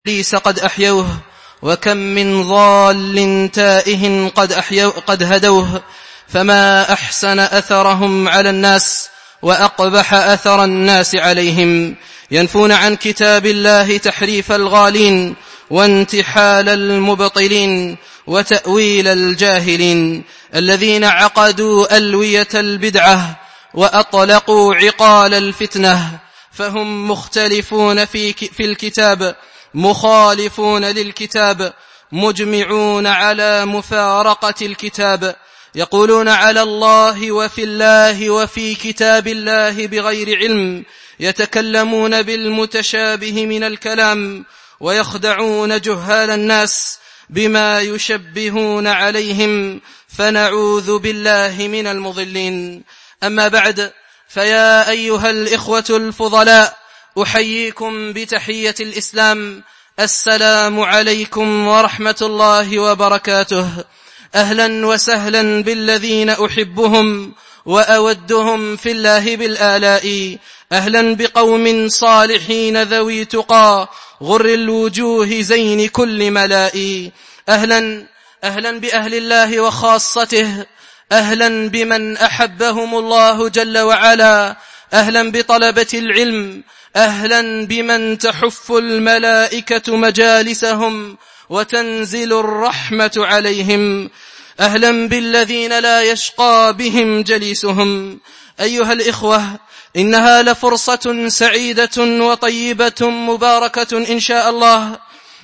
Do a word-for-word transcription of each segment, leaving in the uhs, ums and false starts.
إبليس قد أحيوه، وكم من ضال تائه قد, قد هدوه، فما أحسن أثرهم على الناس وأقبح أثر الناس عليهم. ينفون عن كتاب الله تحريف الغالين وانتحال المبطلين وتأويل الجاهلين، الذين عقدوا ألوية البدعة وأطلقوا عقال الفتنة، فهم مختلفون في, في الكتاب، مخالفون للكتاب، مجمعون على مفارقة الكتاب، يقولون على الله وفي الله وفي كتاب الله بغير علم، يتكلمون بالمتشابه من الكلام، ويخدعون جهال الناس بما يشبهون عليهم، فنعوذ بالله من المضلين. أما بعد، فيا أيها الإخوة الفضلاء، أحييكم بتحية الإسلام، السلام عليكم ورحمة الله وبركاته. أهلا وسهلا بالذين أحبهم وأودهم في الله بالآلاء، أهلا بقوم صالحين ذوي تقى غر الوجوه زين كل ملاء، أهلا أهلا بأهل الله وخاصته، أهلا بمن أحبهم الله جل وعلا، أهلا بطلبة العلم، أهلا بمن تحف الملائكة مجالسهم وتنزل الرحمة عليهم، أهلا بالذين لا يشقى بهم جليسهم. أيها الإخوة، إنها لفرصة سعيدة وطيبة مباركة إن شاء الله،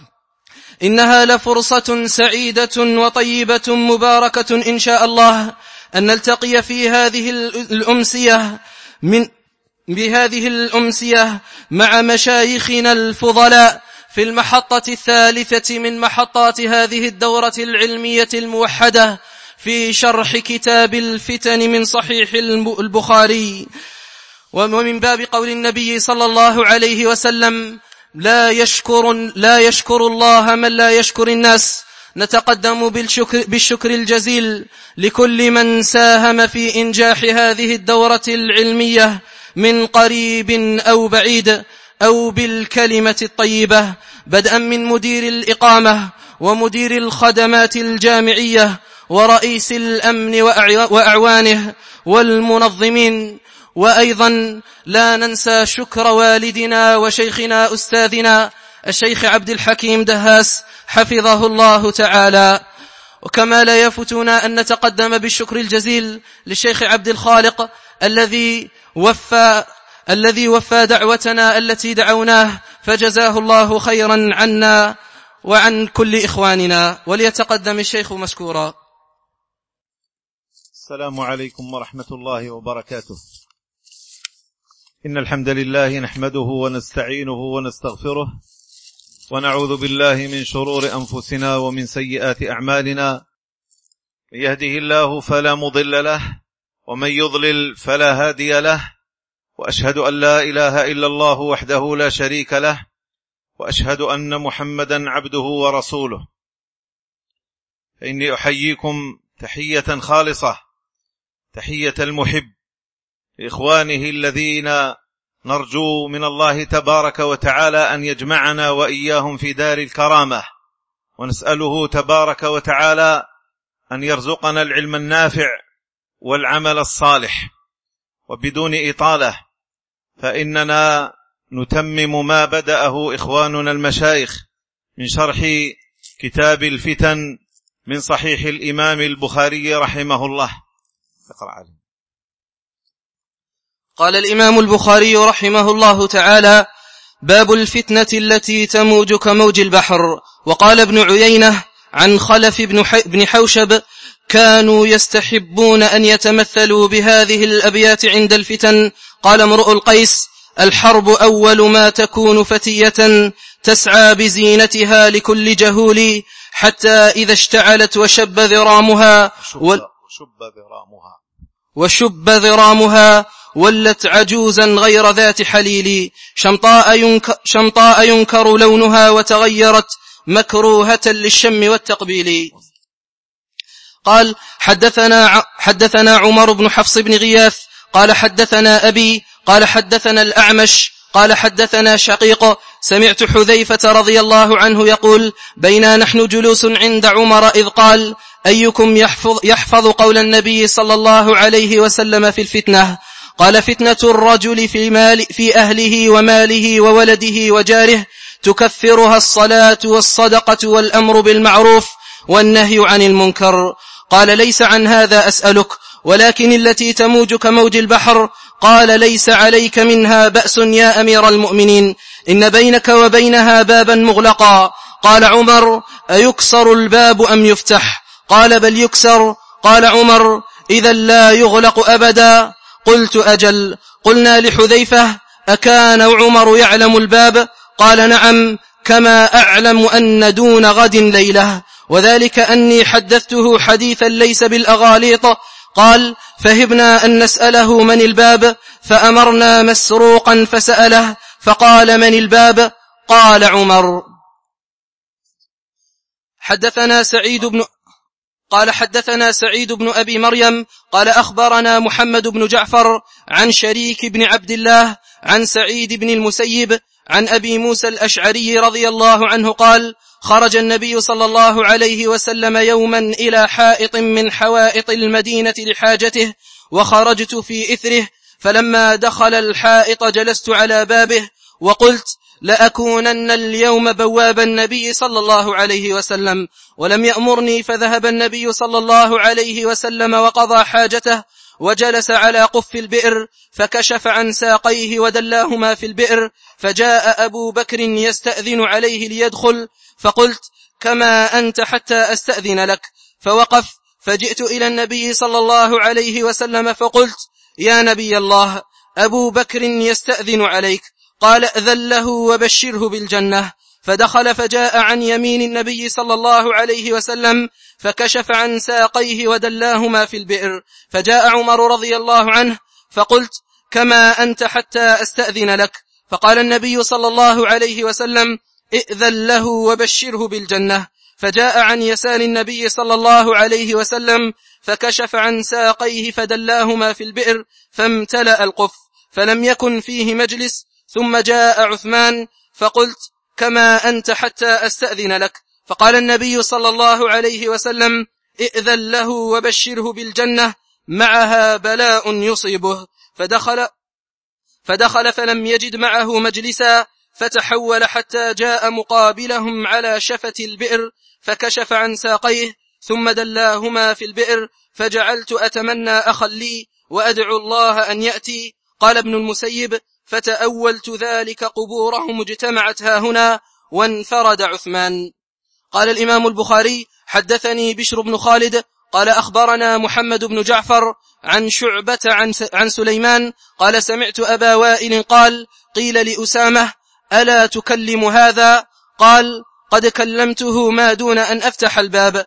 إنها لفرصة سعيدة وطيبة مباركة إن شاء الله أن نلتقي في هذه الأمسية من بهذه الأمسية مع مشايخنا الفضلاء في المحطة الثالثة من محطات هذه الدورة العلمية الموحدة في شرح كتاب الفتن من صحيح البخاري. ومن باب قول النبي صلى الله عليه وسلم: لا يشكر, لا يشكر الله من لا يشكر الناس. نتقدم بالشكر, بالشكر الجزيل لكل من ساهم في إنجاح هذه الدورة العلمية من قريب أو بعيد، أو بالكلمة الطيبة، بدءا من مدير الإقامة ومدير الخدمات الجامعية ورئيس الأمن وأعوانه والمنظمين، وأيضا لا ننسى شكر والدنا وشيخنا أستاذنا الشيخ عبد الحكيم دهاس حفظه الله تعالى. وكما لا يفتنا أن نتقدم بالشكر الجزيل للشيخ عبد الخالق الذي وفى الذي وفى دعوتنا التي دعوناه، فجزاه الله خيرا عنا وعن كل إخواننا. وليتقدم الشيخ مشكورا. السلام عليكم ورحمة الله وبركاته. إن الحمد لله نحمده ونستعينه ونستغفره، ونعوذ بالله من شرور أنفسنا ومن سيئات أعمالنا، من يهده الله فلا مضل له، ومن يضلل فلا هادي له، وأشهد أن لا إله إلا الله وحده لا شريك له، وأشهد أن محمدا عبده ورسوله. فإني أحييكم تحية خالصة، تحية المحب لإخوانه الذين نرجو من الله تبارك وتعالى أن يجمعنا وإياهم في دار الكرامة، ونسأله تبارك وتعالى أن يرزقنا العلم النافع والعمل الصالح. وبدون إطالة، فإننا نتمم ما بدأه إخواننا المشايخ من شرح كتاب الفتن من صحيح الإمام البخاري رحمه الله. اقرأ عليه. قال الإمام البخاري رحمه الله تعالى: باب الفتنة التي تموج كموج البحر. وقال ابن عيينة عن خلف بن حوشب: كانوا يستحبون أن يتمثلوا بهذه الأبيات عند الفتن. قال امرؤ القيس: الحرب أول ما تكون فتية، تسعى بزينتها لكل جهول، حتى إذا اشتعلت وشب ذرامها وشب ذرامها ولت عجوزا غير ذات حليل، شمطاء ينكر, شمطاء ينكر لونها، وتغيرت مكروهة للشم والتقبيل. قال: حدثنا, حدثنا عمر بن حفص بن غياث قال حدثنا أبي قال حدثنا الأعمش قال حدثنا شقيق سمعت حذيفة رضي الله عنه يقول بينا نحن جلوس عند عمر إذ قال أيكم يحفظ, يحفظ قول النبي صلى الله عليه وسلم في الفتنة؟ قال فتنة الرجل في, مال في أهله وماله وولده وجاره تكفرها الصلاة والصدقة والأمر بالمعروف والنهي عن المنكر. قال ليس عن هذا أسألك ولكن التي تموج كموج البحر. قال ليس عليك منها بأس يا أمير المؤمنين إن بينك وبينها بابا مغلقا. قال عمر أيكسر الباب أم يفتح؟ قال بل يكسر. قال عمر إذا لا يغلق أبدا. قلت أجل. قلنا لحذيفة أكان عمر يعلم الباب؟ قال نعم كما أعلم أن دون غد ليلة وذلك أني حدثته حديثا ليس بالأغاليط. قال فهبنا أن نسأله من الباب فأمرنا مسروقا فسأله فقال من الباب؟ قال عمر. حدثنا سعيد بن قال حدثنا سعيد بن أبي مريم قال أخبرنا محمد بن جعفر عن شريك بن عبد الله عن سعيد بن المسيب عن أبي موسى الأشعري رضي الله عنه قال خرج النبي صلى الله عليه وسلم يوما إلى حائط من حوائط المدينة لحاجته وخرجت في إثره فلما دخل الحائط جلست على بابه وقلت لأكونن اليوم بواب النبي صلى الله عليه وسلم ولم يأمرني فذهب النبي صلى الله عليه وسلم وقضى حاجته وجلس على قف البئر فكشف عن ساقيه ودلاهما في البئر فجاء أبو بكر يستأذن عليه ليدخل فقلت كما أنت حتى أستأذن لك فوقف فجئت إلى النبي صلى الله عليه وسلم فقلت يا نبي الله أبو بكر يستأذن عليك قال أذن له وبشره بالجنة فدخل فجاء عن يمين النبي صلى الله عليه وسلم فكشف عن ساقيه ودلاهما في البئر فجاء عمر رضي الله عنه فقلت كما أنت حتى أستأذن لك فقال النبي صلى الله عليه وسلم ائذن له وبشره بالجنة فجاء عن يسار النبي صلى الله عليه وسلم فكشف عن ساقيه فدلاهما في البئر فامتلأ القف فلم يكن فيه مجلس ثم جاء عثمان فقلت كما أنت حتى أستأذن لك فقال النبي صلى الله عليه وسلم ائذن له وبشره بالجنة معها بلاء يصيبه فدخل فدخل فلم يجد معه مجلسا فتحول حتى جاء مقابلهم على شفة البئر فكشف عن ساقيه ثم دلاهما في البئر فجعلت أتمنى أخا لي وأدعو الله أن يأتي. قال ابن المسيب فتأولت ذلك قبورهم اجتمعت هاهنا وانفرد عثمان. قال الإمام البخاري حدثني بشر بن خالد قال أخبرنا محمد بن جعفر عن شعبة عن, عن سليمان قال سمعت أبا وائل قال قيل لأسامة ألا تكلم هذا؟ قال قد كلمته ما دون أن أفتح الباب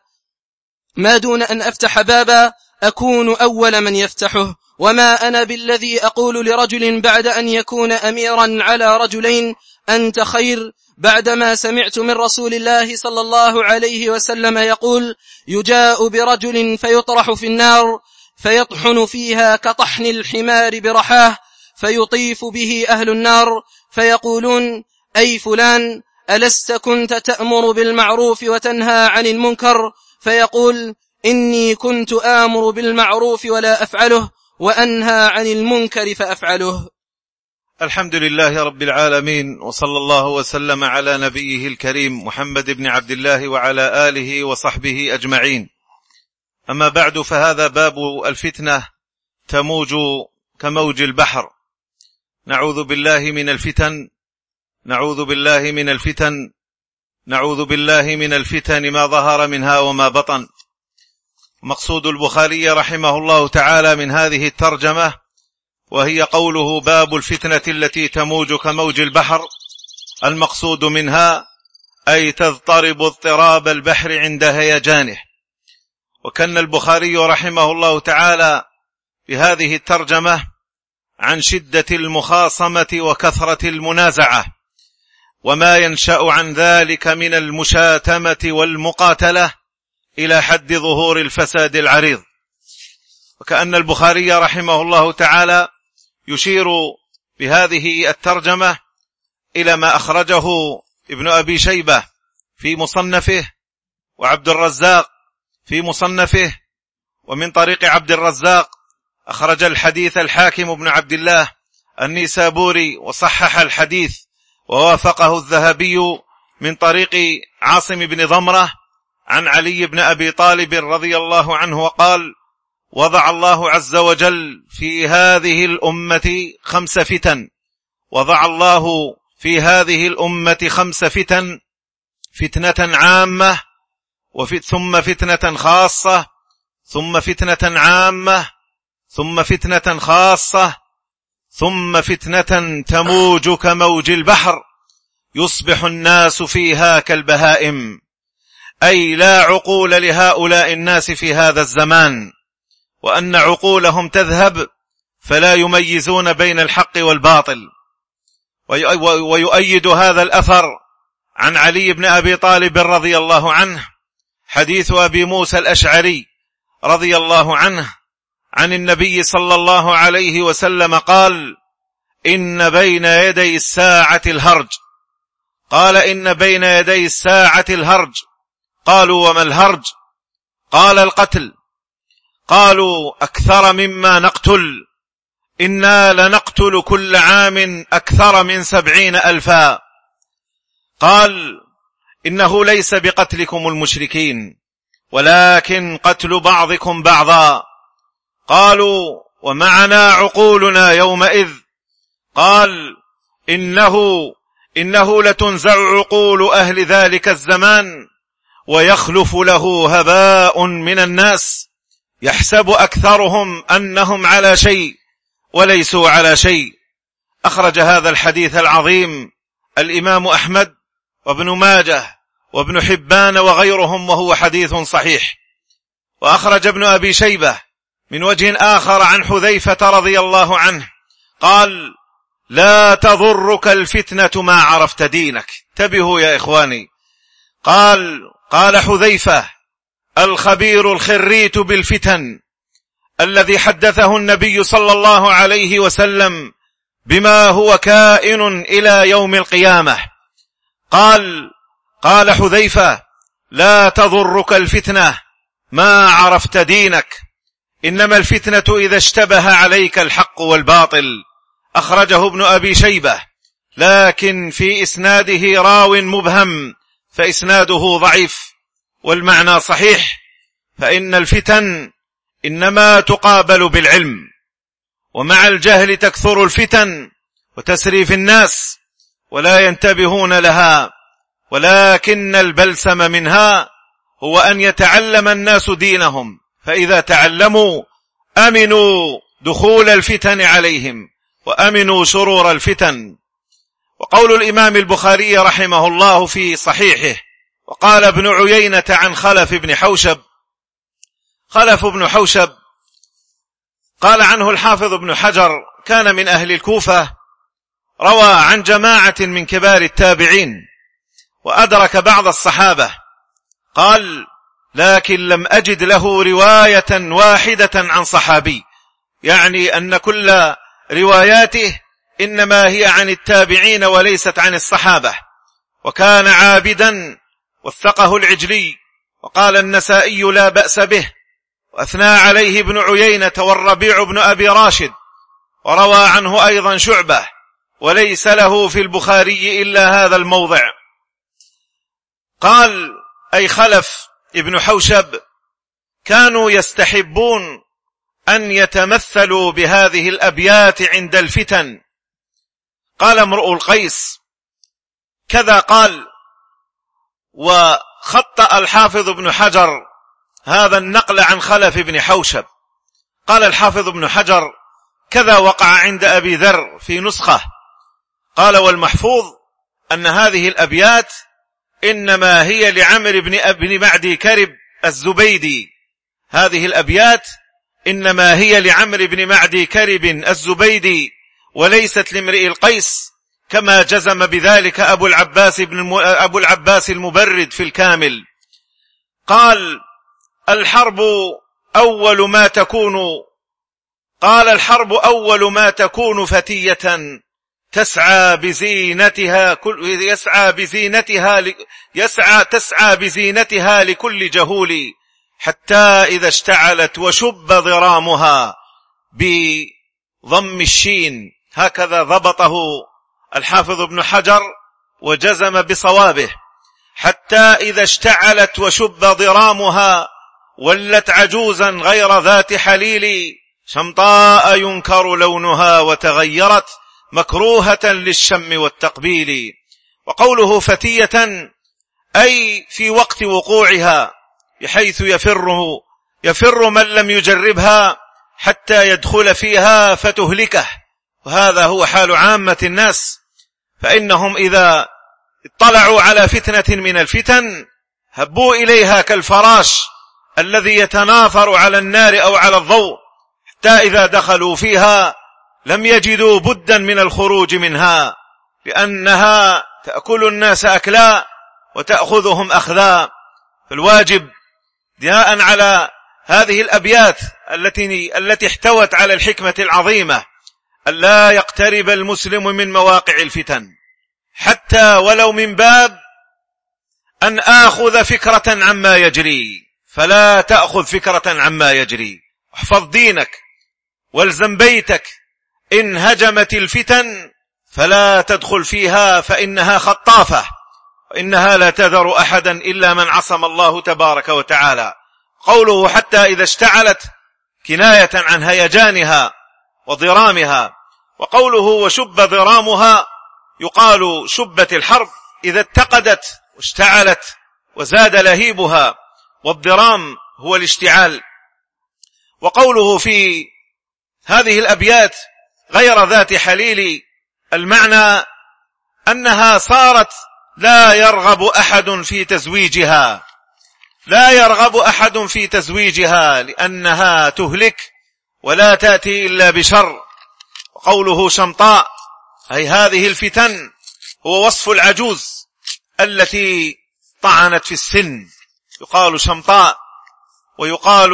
ما دون أن أفتح بابا أكون أول من يفتحه وما أنا بالذي أقول لرجل بعد أن يكون أميرا على رجلين أنت خير بعدما سمعت من رسول الله صلى الله عليه وسلم يقول يجاء برجل فيطرح في النار فيطحن فيها كطحن الحمار برحاه فيطيف به أهل النار فيقولون أي فلان ألست كنت تأمر بالمعروف وتنهى عن المنكر؟ فيقول إني كنت آمر بالمعروف ولا أفعله وأنهى عن المنكر فأفعله. الحمد لله رب العالمين وصلى الله وسلم على نبيه الكريم محمد بن عبد الله وعلى آله وصحبه أجمعين. أما بعد فهذا باب الفتنة تموج كموج البحر. نعوذ بالله من الفتن نعوذ بالله من الفتن نعوذ بالله من الفتن ما ظهر منها وما بطن. مقصود البخاري رحمه الله تعالى من هذه الترجمة وهي قوله باب الفتنة التي تموج كموج البحر، المقصود منها أي تضطرب اضطراب البحر عند هيجانه. وكان البخاري رحمه الله تعالى بهذه الترجمة عن شدة المخاصمة وكثرة المنازعة وما ينشأ عن ذلك من المشاتمة والمقاتلة إلى حد ظهور الفساد العريض. وكأن البخاري رحمه الله تعالى يشير بهذه الترجمة إلى ما أخرجه ابن أبي شيبة في مصنفه وعبد الرزاق في مصنفه، ومن طريق عبد الرزاق أخرج الحديث الحاكم بن عبد الله النيسابوري وصحح الحديث ووافقه الذهبي من طريق عاصم بن ضمرة عن علي بن أبي طالب رضي الله عنه وقال: وضع الله عز وجل في هذه الأمة خمس فتن وضع الله في هذه الأمة خمس فتن: فتنة عامة، ثم فتنة خاصة، ثم فتنة عامة، ثم فتنة خاصة، ثم فتنة تموج كموج البحر يصبح الناس فيها كالبهائم، أي لا عقول لهؤلاء الناس في هذا الزمان، وأن عقولهم تذهب فلا يميزون بين الحق والباطل. ويؤيد هذا الأثر عن علي بن أبي طالب رضي الله عنه حديث أبي موسى الأشعري رضي الله عنه عن النبي صلى الله عليه وسلم قال: إن بين يدي الساعة الهرج. قال: إن بين يدي الساعة الهرج. قالوا: وما الهرج؟ قال: القتل. قالوا: أكثر مما نقتل، إنا لنقتل كل عام أكثر من سبعين ألفا. قال: إنه ليس بقتلكم المشركين ولكن قتل بعضكم بعضا. قالوا: ومعنا عقولنا يومئذ. قال: إنه إنه لتنزع عقول أهل ذلك الزمان ويخلف له هباء من الناس يحسب أكثرهم أنهم على شيء وليسوا على شيء. أخرج هذا الحديث العظيم الإمام أحمد وابن ماجه وابن حبان وغيرهم، وهو حديث صحيح. وأخرج ابن أبي شيبة من وجه آخر عن حذيفة رضي الله عنه قال: لا تضرك الفتنة ما عرفت دينك. انتبهوا يا إخواني. قال قال حذيفة: الخبير الخريت بالفتن الذي حدثه النبي صلى الله عليه وسلم بما هو كائن إلى يوم القيامة. قال قال حذيفة: لا تضرك الفتنة ما عرفت دينك، إنما الفتنة إذا اشتبه عليك الحق والباطل. أخرجه ابن أبي شيبة، لكن في إسناده راو مبهم فإسناده ضعيف، والمعنى صحيح، فإن الفتن إنما تقابل بالعلم، ومع الجهل تكثر الفتن وتسري في الناس ولا ينتبهون لها. ولكن البلسم منها هو أن يتعلم الناس دينهم، فإذا تعلموا أمنوا دخول الفتن عليهم وأمنوا شرور الفتن. وقول الإمام البخاري رحمه الله في صحيحه: وقال ابن عيينة عن خلف بن حوشب. خلف بن حوشب قال عنه الحافظ ابن حجر: كان من أهل الكوفة، روى عن جماعة من كبار التابعين وأدرك بعض الصحابة. قال: لكن لم أجد له رواية واحدة عن صحابي، يعني أن كل رواياته إنما هي عن التابعين وليست عن الصحابة. وكان عابدا، وثقه العجلي، وقال النسائي لا بأس به، وأثنى عليه ابن عيينة والربيع بن أبي راشد، وروى عنه أيضا شعبة، وليس له في البخاري إلا هذا الموضع. قال أي خلف ابن حوشب: كانوا يستحبون أن يتمثلوا بهذه الأبيات عند الفتن. قال امرؤ القيس كذا قال. وخطأ الحافظ ابن حجر هذا النقل عن خلف ابن حوشب. قال الحافظ ابن حجر: كذا وقع عند أبي ذر في نسخة. قال: والمحفوظ أن هذه الأبيات إنما هي لعمر بن ابن معدي كرب الزبيدي. هذه الأبيات إنما هي لعمر بن معدي كرب الزبيدي وليست لامرئ القيس، كما جزم بذلك أبو العباس, بن الم... أبو العباس المبرد في الكامل. قال: الحرب أول ما تكون قال الحرب أول ما تكون فتية تسعى بزينتها كل يسعى بزينتها يسعى تسعى بزينتها لكل جهول، حتى إذا اشتعلت وشب ضرامها بضم الشين. هكذا ضبطه الحافظ ابن حجر وجزم بصوابه. حتى إذا اشتعلت وشب ضرامها ولت عجوزا غير ذات حليل، شمطاء ينكر لونها وتغيرت مكروهة للشم والتقبيل. وقوله فتية أي في وقت وقوعها، بحيث يفره يفر من لم يجربها حتى يدخل فيها فتهلكه. وهذا هو حال عامة الناس، فإنهم إذا اطلعوا على فتنة من الفتن هبوا إليها كالفراش الذي يتناثر على النار أو على الضوء، حتى إذا دخلوا فيها لم يجدوا بدا من الخروج منها، لأنها تأكل الناس أكلا وتأخذهم أخذا. فالواجب بناء على هذه الأبيات التي التي احتوت على الحكمة العظيمة ألا يقترب المسلم من مواقع الفتن، حتى ولو من باب أن آخذ فكرة عما يجري، فلا تأخذ فكرة عما يجري. احفظ دينك والزم بيتك. إن هجمت الفتن فلا تدخل فيها، فإنها خطافة، وإنها لا تذر أحدا إلا من عصم الله تبارك وتعالى. قوله حتى إذا اشتعلت كناية عن هيجانها وضرامها. وقوله وشب ضرامها يقال شبت الحرب إذا اتقدت واشتعلت وزاد لهيبها، والضرام هو الاشتعال. وقوله في هذه الأبيات غير ذات حليل، المعنى أنها صارت لا يرغب أحد في تزويجها، لا يرغب أحد في تزويجها لأنها تهلك ولا تأتي إلا بشر. وقوله شمطاء أي هذه الفتن هو وصف العجوز التي طعنت في السن، يقال شمطاء، ويقال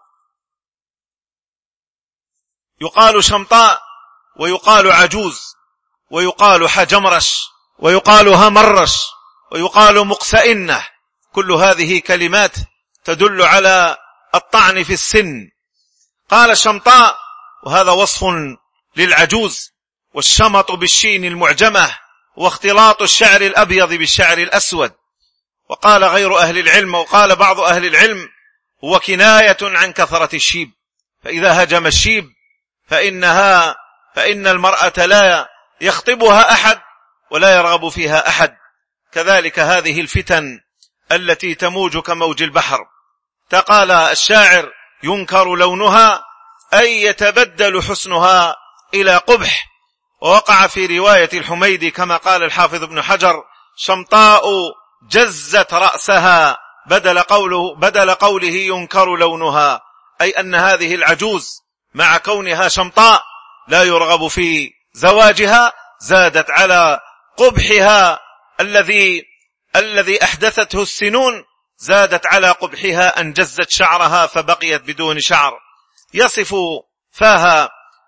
يقال شمطاء ويقال عجوز، ويقال حجمرش، ويقال همرش، ويقال مقسئنة. كل هذه كلمات تدل على الطعن في السن. قال شمطاء وهذا وصف للعجوز، والشمط بالشين المعجمة، واختلاط الشعر الأبيض بالشعر الأسود. وقال غير أهل العلم، وقال بعض أهل العلم هو كناية عن كثرة الشيب، فإذا هجم الشيب فإنها فإن المرأة لا يخطبها أحد ولا يرغب فيها أحد. كذلك هذه الفتن التي تموج كموج البحر. تقال الشاعر ينكر لونها أي يتبدل حسنها إلى قبح. ووقع في رواية الحميدي كما قال الحافظ ابن حجر شمطاء جزت رأسها بدل قوله, بدل قوله ينكر لونها، أي أن هذه العجوز مع كونها شمطاء لا يرغب في زواجها، زادت على قبحها الذي الذي أحدثته السنون، زادت على قبحها أن جزت شعرها فبقيت بدون شعر. يصف فاها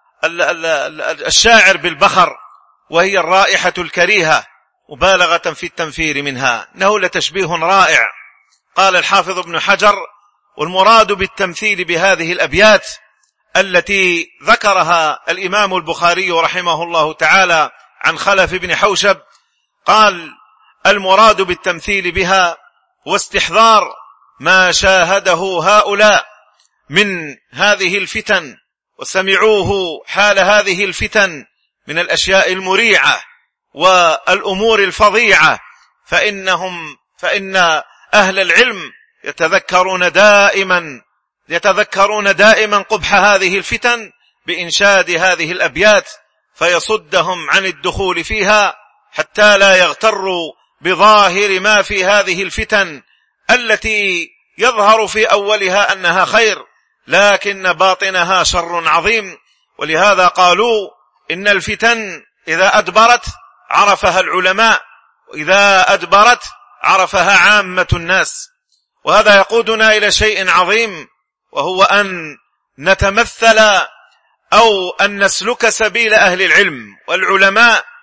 الشاعر بالبخر، وهي الرائحة الكريهة، مبالغة في التنفير منها. إنه لتشبيه رائع. قال الحافظ ابن حجر والمراد بالتمثيل بهذه الأبيات التي ذكرها الإمام البخاري رحمه الله تعالى عن خلف بن حوشب، قال المراد بالتمثيل بها واستحضار ما شاهده هؤلاء من هذه الفتن وسمعوه حال هذه الفتن من الأشياء المريعة والأمور الفظيعة، فإنهم فإن أهل العلم يتذكرون دائما يتذكرون دائما قبح هذه الفتن بإنشاد هذه الأبيات، فيصدهم عن الدخول فيها حتى لا يغتروا بظاهر ما في هذه الفتن التي يظهر في أولها أنها خير، لكن باطنها شر عظيم. ولهذا قالوا إن الفتن إذا أدبرت عرفها العلماء، وإذا أدبرت عرفها عامة الناس. وهذا يقودنا إلى شيء عظيم، وهو أن نتمثل أو أن نسلك سبيل أهل العلم والعلماء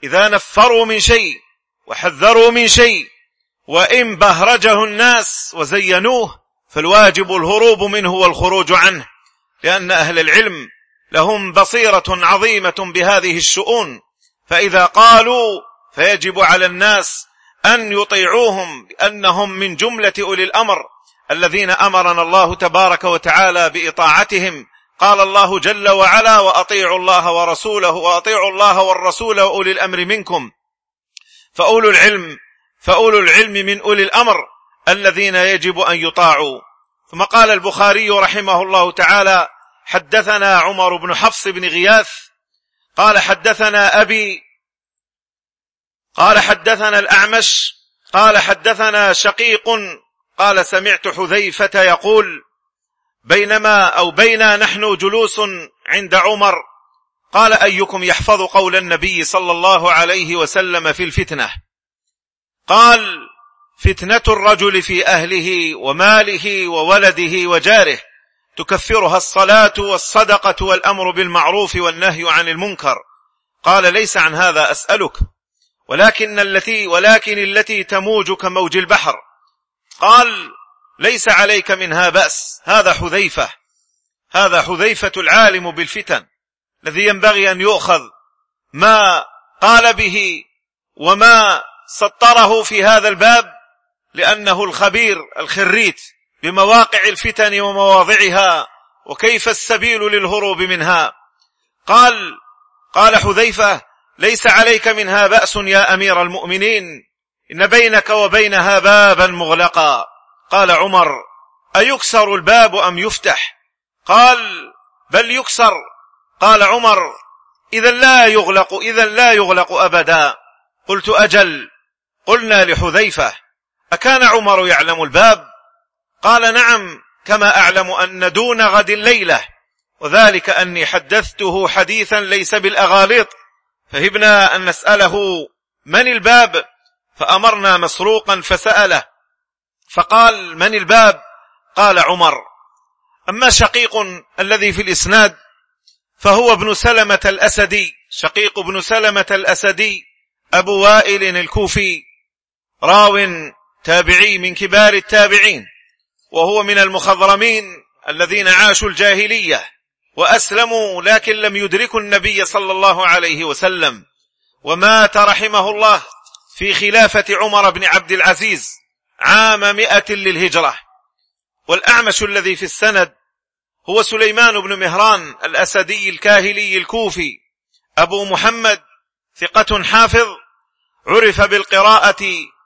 إذا نفروا من شيء وحذروا من شيء وإن بهرجه الناس وزينوه فالواجب الهروب منه والخروج عنه، لأن أهل العلم لهم بصيرة عظيمة بهذه الشؤون، فإذا قالوا فيجب على الناس أن يطيعوهم، لأنهم من جملة أولي الأمر الذين أمرنا الله تبارك وتعالى بإطاعتهم. قال الله جل وعلا: وأطيعوا الله ورسوله وأطيعوا الله والرسول وأولي الأمر منكم. فأولو العلم فأولو العلم من أولي الأمر الذين يجب أن يطاعوا. ثم قال البخاري رحمه الله تعالى: حدثنا عمر بن حفص بن غياث قال حدثنا أبي قال حدثنا الأعمش قال حدثنا شقيق قال سمعت حذيفة يقول: بينما أو بينا نحن جلوس عند عمر قال: أيكم يحفظ قول النبي صلى الله عليه وسلم في الفتنة؟ قال: فتنة الرجل في أهله وماله وولده وجاره تكفرها الصلاة والصدقة والأمر بالمعروف والنهي عن المنكر. قال: ليس عن هذا أسألك، ولكن التي ولكن التي تموج كموج البحر. قال: ليس عليك منها بأس. هذا حذيفة هذا حذيفة العالم بالفتن الذي ينبغي أن يؤخذ ما قال به وما سطره في هذا الباب، لأنه الخبير الخريت بمواقع الفتن ومواضعها وكيف السبيل للهروب منها. قال قال حذيفة: ليس عليك منها بأس يا أمير المؤمنين، إن بينك وبينها بابا مغلقا. قال عمر: أيكسر الباب أم يفتح؟ قال: بل يكسر. قال عمر: إذا لا يغلق إذا لا يغلق أبدا. قلت: أجل. قلنا لحذيفة: أكان عمر يعلم الباب؟ قال: نعم، كما أعلم أن دون غد الليلة، وذلك أني حدثته حديثا ليس بالأغاليط، فهبنا أن نسأله من الباب، فأمرنا مسروقا فسأله فقال: من الباب؟ قال عمر. أما شقيق الذي في الإسناد فهو ابن سلمة الأسدي، شقيق بن سلمة الأسدي أبو وائل الكوفي، راو تابعي من كبار التابعين، وهو من المخضرمين الذين عاشوا الجاهلية وأسلموا لكن لم يدركوا النبي صلى الله عليه وسلم، ومات رحمه الله في خلافة عمر بن عبد العزيز عام مئة للهجرة. والأعمش الذي في السند هو سليمان بن مهران الأسدي الكاهلي الكوفي أبو محمد، ثقة حافظ، عرف بالقراءة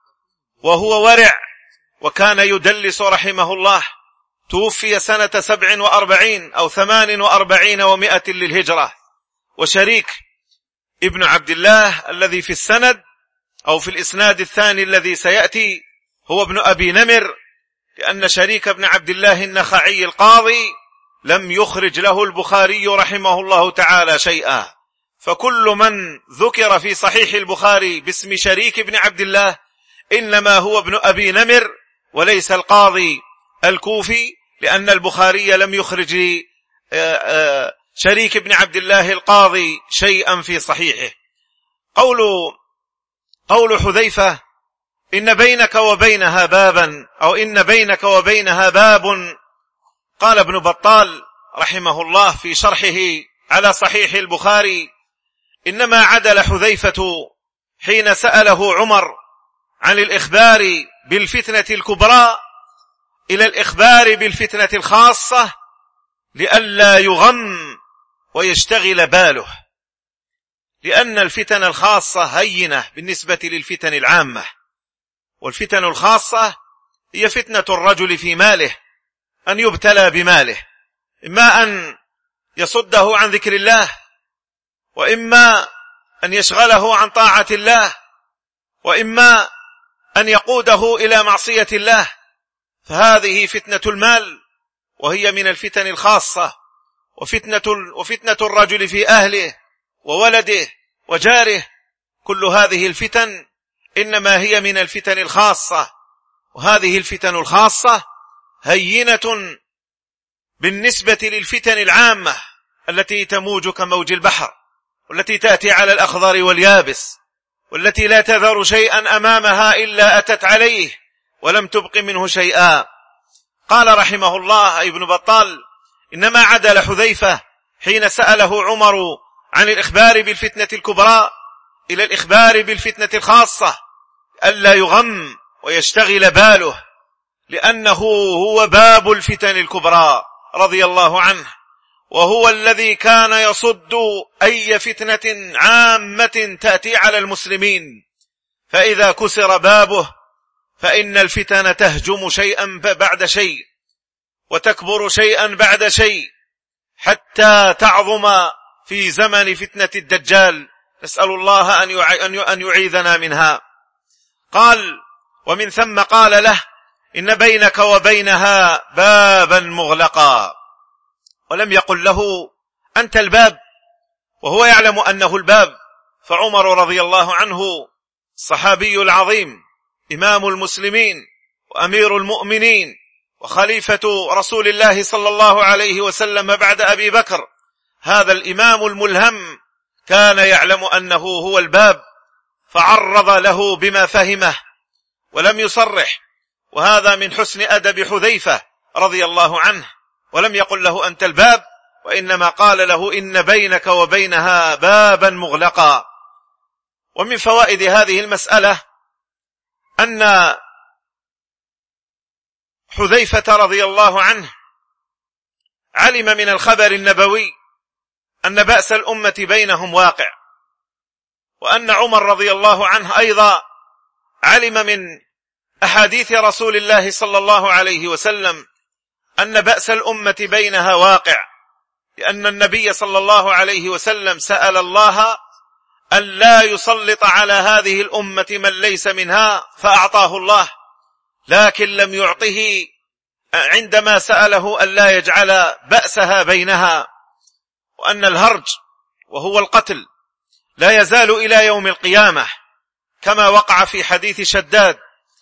وهو ورع، وكان يدلس رحمه الله. توفي سنة سبع وأربعين أو ثمان وأربعين ومائة للهجرة. وشريك ابن عبد الله الذي في السند أو في الإسناد الثاني الذي سيأتي هو ابن أبي نمر، لأن شريك ابن عبد الله النخعي القاضي لم يخرج له البخاري رحمه الله تعالى شيئا، فكل من ذكر في صحيح البخاري باسم شريك ابن عبد الله إنما هو ابن أبي نمر وليس القاضي الكوفي، لأن البخاري لم يخرج شريك ابن عبد الله القاضي شيئا في صحيحه. قول قول حذيفة: إن بينك وبينها بابا، أو إن بينك وبينها باب. قال ابن بطال رحمه الله في شرحه على صحيح البخاري: إنما عدل حذيفة حين سأله عمر عن الإخبار بالفتنة الكبرى إلى الإخبار بالفتنة الخاصة لئلا يغم ويشتغل باله، لأن الفتن الخاصة هينة بالنسبة للفتن العامة، والفتن الخاصة هي فتنة الرجل في ماله، أن يبتلى بماله، إما أن يصده عن ذكر الله، وإما أن يشغله عن طاعة الله، وإما أن يقوده إلى معصية الله، فهذه فتنة المال، وهي من الفتن الخاصة. وفتنة, وفتنة الرجل في أهله وولده وجاره، كل هذه الفتن إنما هي من الفتن الخاصة، وهذه الفتن الخاصة هينة بالنسبة للفتن العامة التي تموج كموج البحر، والتي تأتي على الأخضر واليابس، والتي لا تذر شيئا أمامها إلا أتت عليه ولم تبق منه شيئا. قال رحمه الله ابن بطال: إنما عدل حذيفة حين سأله عمر عن الإخبار بالفتنة الكبرى إلى الإخبار بالفتنة الخاصة ألا يغم ويشتغل باله، لأنه هو باب الفتن الكبرى رضي الله عنه، وهو الذي كان يصد أي فتنة عامة تأتي على المسلمين، فإذا كسر بابه فإن الفتن تهجم شيئا بعد شيء وتكبر شيئا بعد شيء حتى تعظم في زمن فتنة الدجال، نسأل الله أن يعيذنا منها. قال: ومن ثم قال له: إن بينك وبينها بابا مغلقا. ولم يقل له: أنت الباب، وهو يعلم أنه الباب، فعمر رضي الله عنه الصحابي العظيم إمام المسلمين وأمير المؤمنين وخليفة رسول الله صلى الله عليه وسلم بعد أبي بكر، هذا الإمام الملهم كان يعلم أنه هو الباب، فعرض له بما فهمه ولم يصرح، وهذا من حسن أدب حذيفة رضي الله عنه، ولم يقل له أنت الباب، وإنما قال له: إن بينك وبينها بابا مغلقا. ومن فوائد هذه المسألة أن حذيفة رضي الله عنه علم من الخبر النبوي أن بأس الأمة بينهم واقع، وأن عمر رضي الله عنه أيضا علم من أحاديث رسول الله صلى الله عليه وسلم أن بأس الأمة بينها واقع، لأن النبي صلى الله عليه وسلم سأل الله أن لا يسلط على هذه الأمة من ليس منها فأعطاه الله، لكن لم يعطه عندما سأله أن لا يجعل بأسها بينها، وأن الهرج وهو القتل لا يزال إلى يوم القيامة، كما وقع في حديث شداد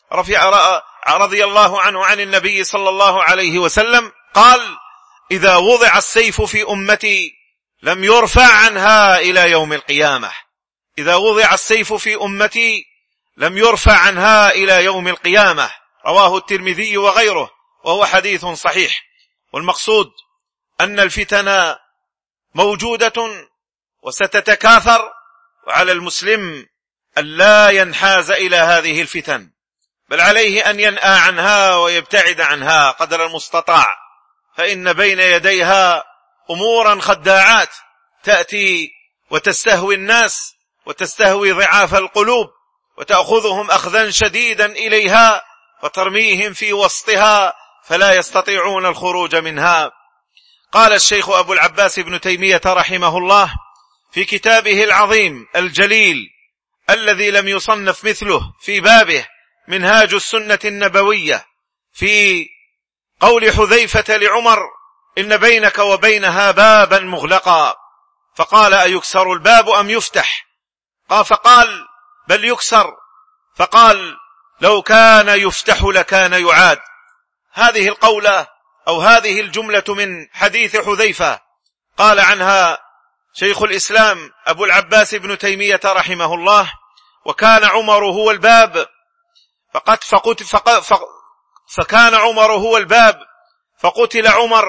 رضي الله عنه عن النبي صلى الله عليه وسلم قال: إذا وضع السيف في أمتي لم يرفع عنها إلى يوم القيامة. إذا وضع السيف في أمتي لم يرفع عنها إلى يوم القيامة، رواه الترمذي وغيره، وهو حديث صحيح. والمقصود أن الفتن موجودة وستتكاثر، وعلى المسلم أن لا ينحاز إلى هذه الفتن، بل عليه أن ينأى عنها ويبتعد عنها قدر المستطاع، فإن بين يديها أمورا خداعات تأتي وتستهوي الناس وتستهوي ضعاف القلوب وتأخذهم أخذا شديدا إليها وترميهم في وسطها فلا يستطيعون الخروج منها. قال الشيخ أبو العباس ابن تيمية رحمه الله في كتابه العظيم الجليل الذي لم يصنف مثله في بابه منهاج السنة النبوية، في قول حذيفة لعمر: إن بينك وبينها بابا مغلقا، فقال: أيكسر الباب أم يفتح؟ قال فقال: بل يكسر، فقال: لو كان يفتح لكان يعاد. هذه القولة أو هذه الجملة من حديث حذيفة قال عنها شيخ الإسلام أبو العباس ابن تيمية رحمه الله: وكان عمر هو الباب فقد فقت فق فكان عمر هو الباب فقتل عمر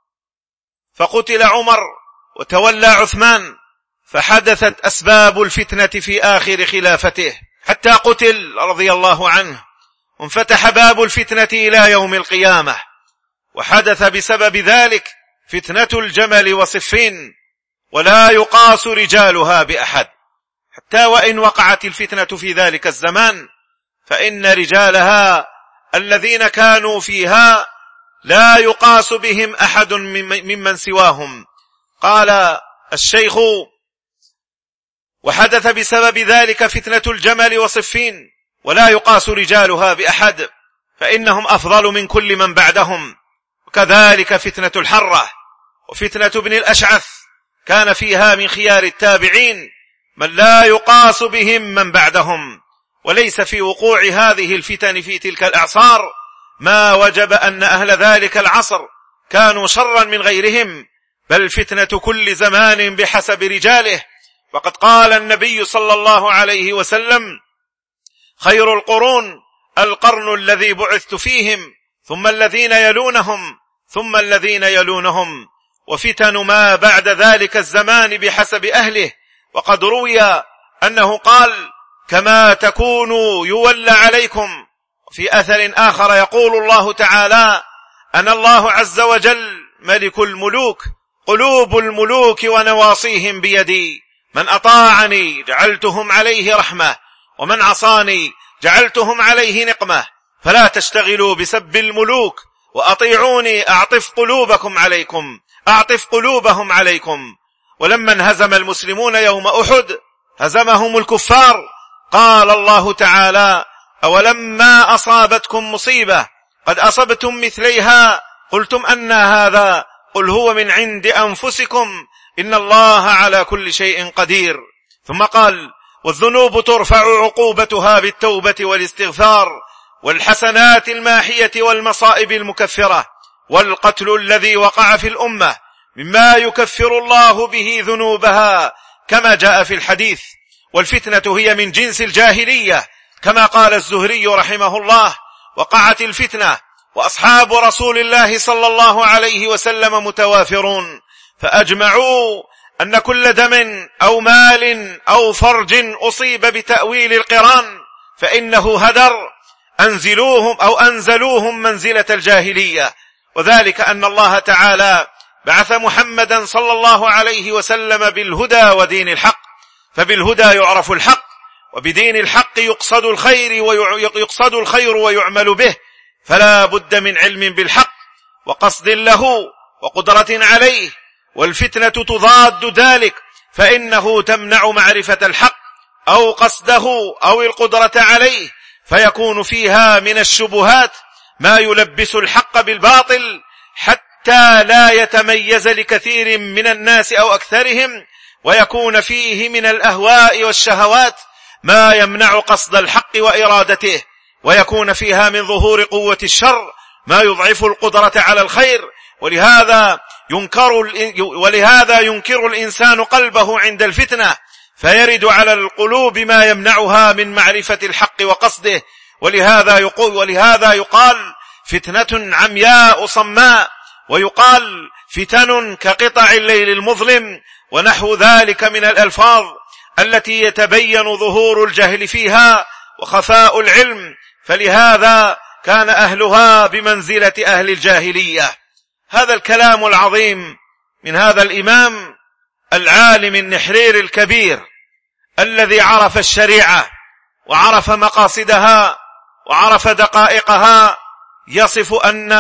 فقتل عمر وتولى عثمان، فحدثت أسباب الفتنة في آخر خلافته حتى قتل رضي الله عنه، وانفتح باب الفتنة إلى يوم القيامة، وحدث بسبب ذلك فتنة الجمل وصفين، ولا يقاس رجالها بأحد، حتى وإن وقعت الفتنة في ذلك الزمان فإن رجالها الذين كانوا فيها لا يقاس بهم أحد ممن سواهم. قال الشيخ: وحدث بسبب ذلك فتنة الجمل وصفين، ولا يقاس رجالها بأحد، فإنهم أفضل من كل من بعدهم. وكذلك فتنة الحرة وفتنة ابن الأشعث كان فيها من خيار التابعين من لا يقاس بهم من بعدهم، وليس في وقوع هذه الفتن في تلك الأعصار ما وجب أن أهل ذلك العصر كانوا شرا من غيرهم، بل فتنة كل زمان بحسب رجاله، فقد قال النبي صلى الله عليه وسلم: خير القرون القرن الذي بعثت فيهم، ثم الذين يلونهم، ثم الذين يلونهم، وفتن ما بعد ذلك الزمان بحسب أهله. وقد روي أنه قال: كما تكونوا يولى عليكم. في أثر آخر يقول الله تعالى: أنا الله عز وجل ملك الملوك، قلوب الملوك ونواصيهم بيدي، من أطاعني جعلتهم عليه رحمة، ومن عصاني جعلتهم عليه نقمة، فلا تشتغلوا بسب الملوك وأطيعوني أعطف قلوبكم عليكم أعطف قلوبهم عليكم. ولما انهزم المسلمون يوم أحد هزمهم الكفار، قال الله تعالى: أولما أصابتكم مصيبة قد أصبتم مثليها قلتم أنى هذا قل هو من عند أنفسكم إن الله على كل شيء قدير. ثم قال: والذنوب ترفع عقوبتها بالتوبة والاستغفار، والحسنات الماحية والمصائب المكفرة، والقتل الذي وقع في الأمة مما يكفر الله به ذنوبها كما جاء في الحديث. والفتنة هي من جنس الجاهلية كما قال الزهري رحمه الله: وقعت الفتنة وأصحاب رسول الله صلى الله عليه وسلم متوافرون، فأجمعوا أن كل دم أو مال أو فرج أصيب بتأويل القران فإنه هدر، أنزلوهم أو أنزلوهم منزلة الجاهلية. وذلك أن الله تعالى بعث محمدا صلى الله عليه وسلم بالهدى ودين الحق، فبالهدى يعرف الحق، وبدين الحق يقصد الخير ويقصد الخير ويعمل به، فلا بد من علم بالحق وقصد له وقدرة عليه. والفتنة تضاد ذلك، فإنه تمنع معرفة الحق أو قصده أو القدرة عليه، فيكون فيها من الشبهات ما يلبس الحق بالباطل حتى لا يتميز لكثير من الناس أو أكثرهم، ويكون فيه من الأهواء والشهوات ما يمنع قصد الحق وإرادته، ويكون فيها من ظهور قوة الشر ما يضعف القدرة على الخير. ولهذا ينكر ولهذا ينكر الإنسان قلبه عند الفتنة، فيرد على القلوب ما يمنعها من معرفة الحق وقصده. ولهذا يقول ولهذا يقال فتنة عمياء صماء، ويقال فتن كقطع الليل المظلم، ونحو ذلك من الألفاظ التي يتبين ظهور الجهل فيها وخفاء العلم، فلهذا كان أهلها بمنزلة أهل الجاهلية. هذا الكلام العظيم من هذا الإمام العالم النحرير الكبير الذي عرف الشريعة وعرف مقاصدها وعرف دقائقها، يصف أن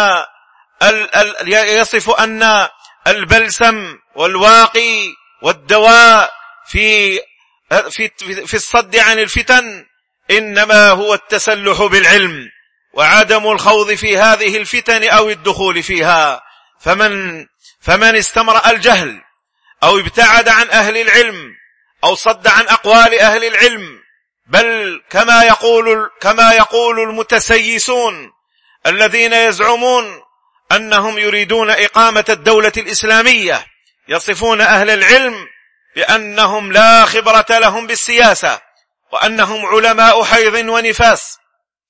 ال ال يصف أن البلسم والواقي والدواء في في في الصد عن الفتن إنما هو التسلح بالعلم وعدم الخوض في هذه الفتن أو الدخول فيها. فمن فمن استمرأ الجهل أو ابتعد عن أهل العلم أو صد عن أقوال أهل العلم، بل كما يقول كما يقول المتسيسون الذين يزعمون أنهم يريدون إقامة الدولة الإسلامية، يصفون أهل العلم بأنهم لا خبرة لهم بالسياسة، وأنهم علماء حيض ونفاس،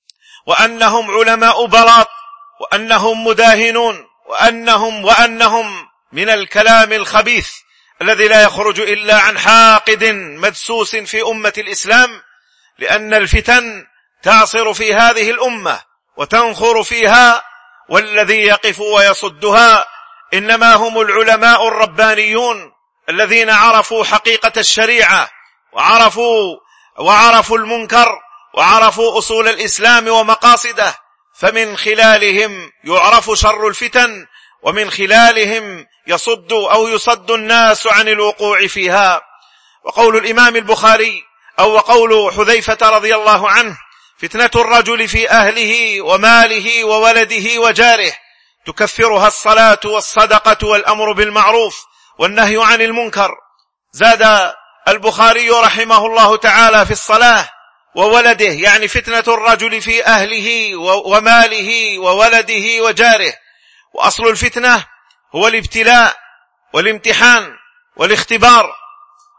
وأنهم علماء بلاط، وأنهم مداهنون، وأنهم وأنهم من الكلام الخبيث الذي لا يخرج إلا عن حاقد مدسوس في أمة الإسلام، لأن الفتن تعصر في هذه الأمة وتنخر فيها، والذي يقف ويصدها إنما هم العلماء الربانيون الذين عرفوا حقيقة الشريعة وعرفوا وعرفوا المنكر وعرفوا أصول الإسلام ومقاصده، فمن خلالهم يعرف شر الفتن، ومن خلالهم يصد أو يصد الناس عن الوقوع فيها. وقول الإمام البخاري أو وقول حذيفة رضي الله عنه: فتنة الرجل في أهله وماله وولده وجاره تكفرها الصلاة والصدقة والأمر بالمعروف والنهي عن المنكر. زاد البخاري رحمه الله تعالى في الصلاة وولده، يعني فتنة الرجل في أهله وماله وولده وجاره. وأصل الفتنة هو الابتلاء والامتحان والاختبار،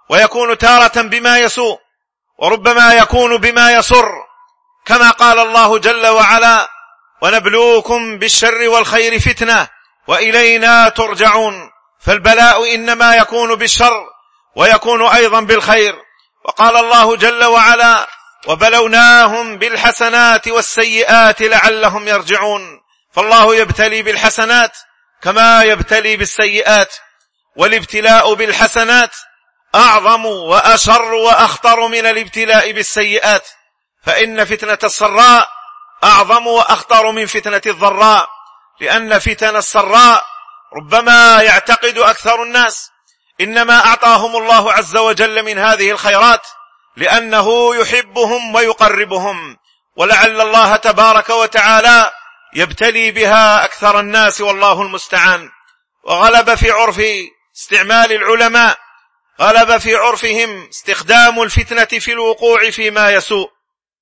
ويكون تارة بما يسوء، وربما يكون بما يسر، كما قال الله جل وعلا: ونبلوكم بالشر والخير فتنة وإلينا ترجعون. فالبلاء إنما يكون بالشر ويكون أيضا بالخير. وقال الله جل وعلا: وبلوناهم بالحسنات والسيئات لعلهم يرجعون. فالله يبتلي بالحسنات كما يبتلي بالسيئات، والابتلاء بالحسنات أعظم وأشر وأخطر من الابتلاء بالسيئات، فإن فتنة السراء أعظم وأخطر من فتنة الضراء، لأن فتن السراء ربما يعتقد أكثر الناس إنما أعطاهم الله عز وجل من هذه الخيرات لأنه يحبهم ويقربهم، ولعل الله تبارك وتعالى يبتلي بها أكثر الناس، والله المستعان. وغلب في عرف استعمال العلماء، غلب في عرفهم استخدام الفتنة في الوقوع فيما يسوء.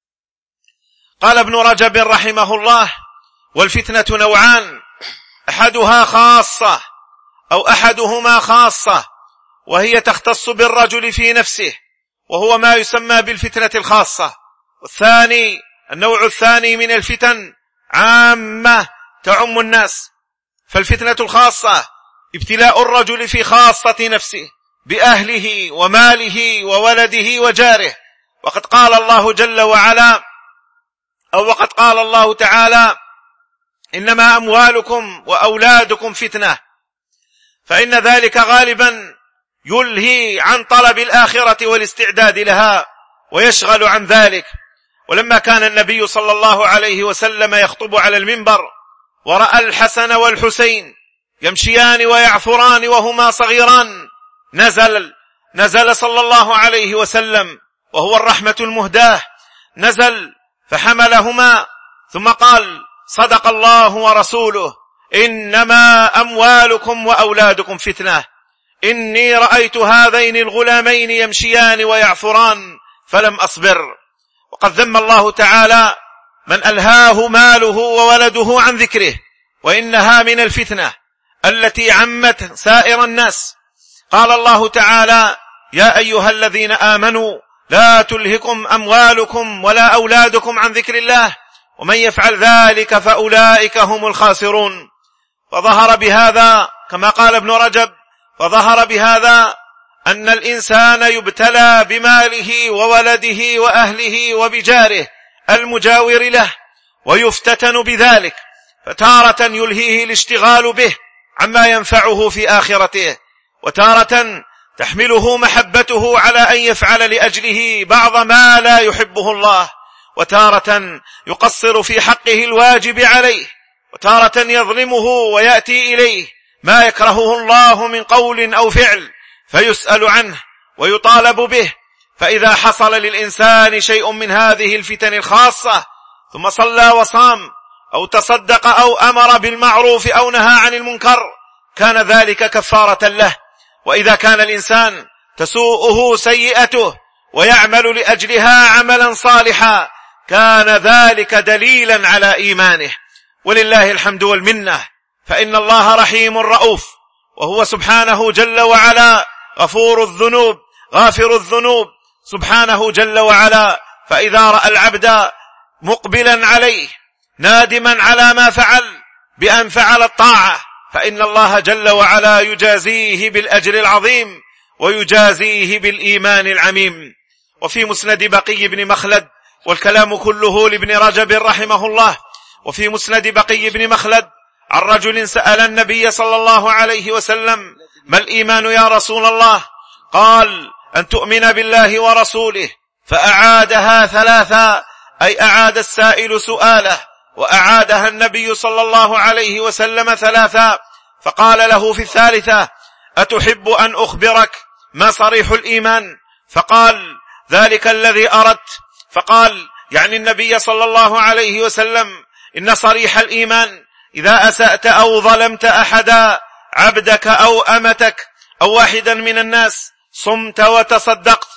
قال ابن رجب رحمه الله: والفتنة نوعان، أحدها خاصة أو أحدهما خاصة، وهي تختص بالرجل في نفسه، وهو ما يسمى بالفتنة الخاصة. والثاني النوع الثاني من الفتن عامة تعم الناس. فالفتنة الخاصة ابتلاء الرجل في خاصة نفسه بأهله وماله وولده وجاره، وقد قال الله جل وعلا أو وقد قال الله تعالى: إنما أموالكم وأولادكم فتنة. فإن ذلك غالبا يلهي عن طلب الآخرة والاستعداد لها ويشغل عن ذلك. ولما كان النبي صلى الله عليه وسلم يخطب على المنبر ورأى الحسن والحسين يمشيان ويعثران وهما صغيران، نزل نزل صلى الله عليه وسلم وهو الرحمة المهداة، نزل فحملهما ثم قال: صدق الله ورسوله، إنما أموالكم وأولادكم فتنة. إني رأيت هذين الغلامين يمشيان ويعثران فلم أصبر. وقد ذم الله تعالى من ألهاه ماله وولده عن ذكره، وإنها من الفتنة التي عمت سائر الناس. قال الله تعالى: يا أيها الذين آمنوا لا تلهكم أموالكم ولا أولادكم عن ذكر الله ومن يفعل ذلك فأولئك هم الخاسرون. فظهر بهذا كما قال ابن رجب، فظهر بهذا أن الإنسان يبتلى بماله وولده وأهله وبجاره المجاور له، ويفتتن بذلك، فتارة يلهيه الاشتغال به عما ينفعه في آخرته، وتارة تحمله محبته على أن يفعل لأجله بعض ما لا يحبه الله، وتارة يقصر في حقه الواجب عليه، وتارة يظلمه ويأتي إليه ما يكرهه الله من قول أو فعل فيسأل عنه ويطالب به. فإذا حصل للإنسان شيء من هذه الفتن الخاصة ثم صلى وصام أو تصدق أو أمر بالمعروف أو نهى عن المنكر كان ذلك كفارة له. وإذا كان الإنسان تسوءه سيئته ويعمل لأجلها عملا صالحا كان ذلك دليلا على إيمانه. ولله الحمد والمنة، فإن الله رحيم رؤوف، وهو سبحانه جل وعلا غفور الذنوب غافر الذنوب سبحانه جل وعلا. فإذا رأى العبد مقبلا عليه نادما على ما فعل بأن فعل الطاعة فإن الله جل وعلا يجازيه بالأجر العظيم ويجازيه بالإيمان العميم. وفي مسند بقي بن مخلد، والكلام كله لابن رجب رحمه الله، وفي مسند بقي بن مخلد عن رجل سأل النبي صلى الله عليه وسلم: ما الإيمان يا رسول الله؟ قال: أن تؤمن بالله ورسوله، فأعادها ثلاثا، أي أعاد السائل سؤاله، وأعادها النبي صلى الله عليه وسلم ثلاثا، فقال له في الثالثة: أتحب أن أخبرك ما صريح الإيمان؟ فقال: ذلك الذي أردت. فقال يعني النبي صلى الله عليه وسلم: إن صريح الإيمان إذا أسأت أو ظلمت أحدا، عبدك أو أمتك أو واحدا من الناس، صمت وتصدقت.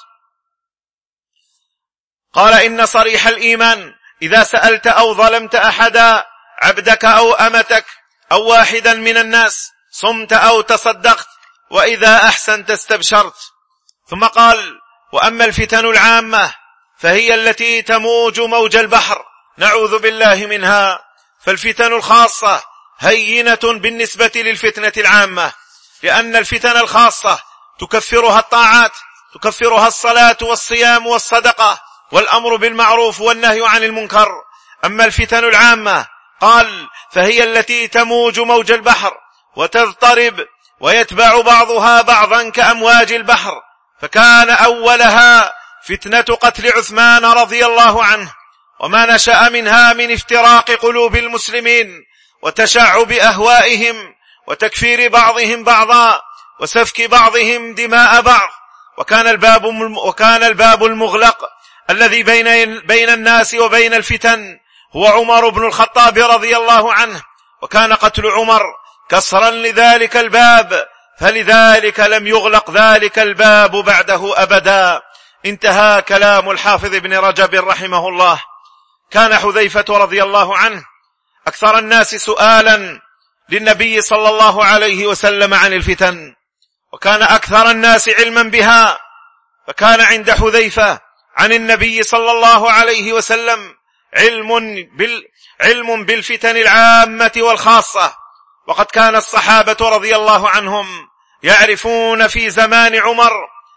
قال: إن صريح الإيمان إذا سألت أو ظلمت أحدا، عبدك أو أمتك أو واحدا من الناس، صمت أو تصدقت، وإذا أحسنت استبشرت. ثم قال: وأما الفتن العامة فهي التي تموج موج البحر، نعوذ بالله منها. فالفتن الخاصة هينة بالنسبة للفتنة العامة، لأن الفتن الخاصة تكفرها الطاعات، تكفرها الصلاة والصيام والصدقة والأمر بالمعروف والنهي عن المنكر. أما الفتن العامة قال فهي التي تموج موج البحر وتضطرب ويتبع بعضها بعضا كأمواج البحر. فكان أولها فتنة قتل عثمان رضي الله عنه، وما نشأ منها من افتراق قلوب المسلمين وتشعب أهوائهم وتكفير بعضهم بعضا وسفك بعضهم دماء بعض. وكان الباب وكان الباب المغلق الذي بين بين الناس وبين الفتن هو عمر بن الخطاب رضي الله عنه، وكان قتل عمر كسرا لذلك الباب، فلذلك لم يغلق ذلك الباب بعده أبدا. انتهى كلام الحافظ ابن رجب رحمه الله. كان حذيفة رضي الله عنه أكثر الناس سؤالا للنبي صلى الله عليه وسلم عن الفتن، وكان أكثر الناس علما بها. فكان عند حذيفة عن النبي صلى الله عليه وسلم علم, بال علم بالفتن العامة والخاصة. وقد كان الصحابة رضي الله عنهم يعرفون في زمان عمر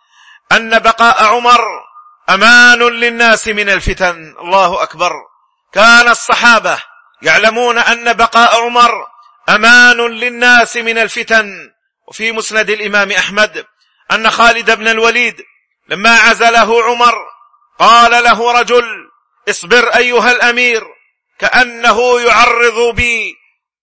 أن بقاء عمر أمان للناس من الفتن. الله أكبر. كان الصحابة يعلمون أن بقاء عمر أمان للناس من الفتن. وفي مسند الإمام أحمد أن خالد بن الوليد لما عزله عمر قال له رجل: اصبر أيها الأمير، كأنه يعرض بي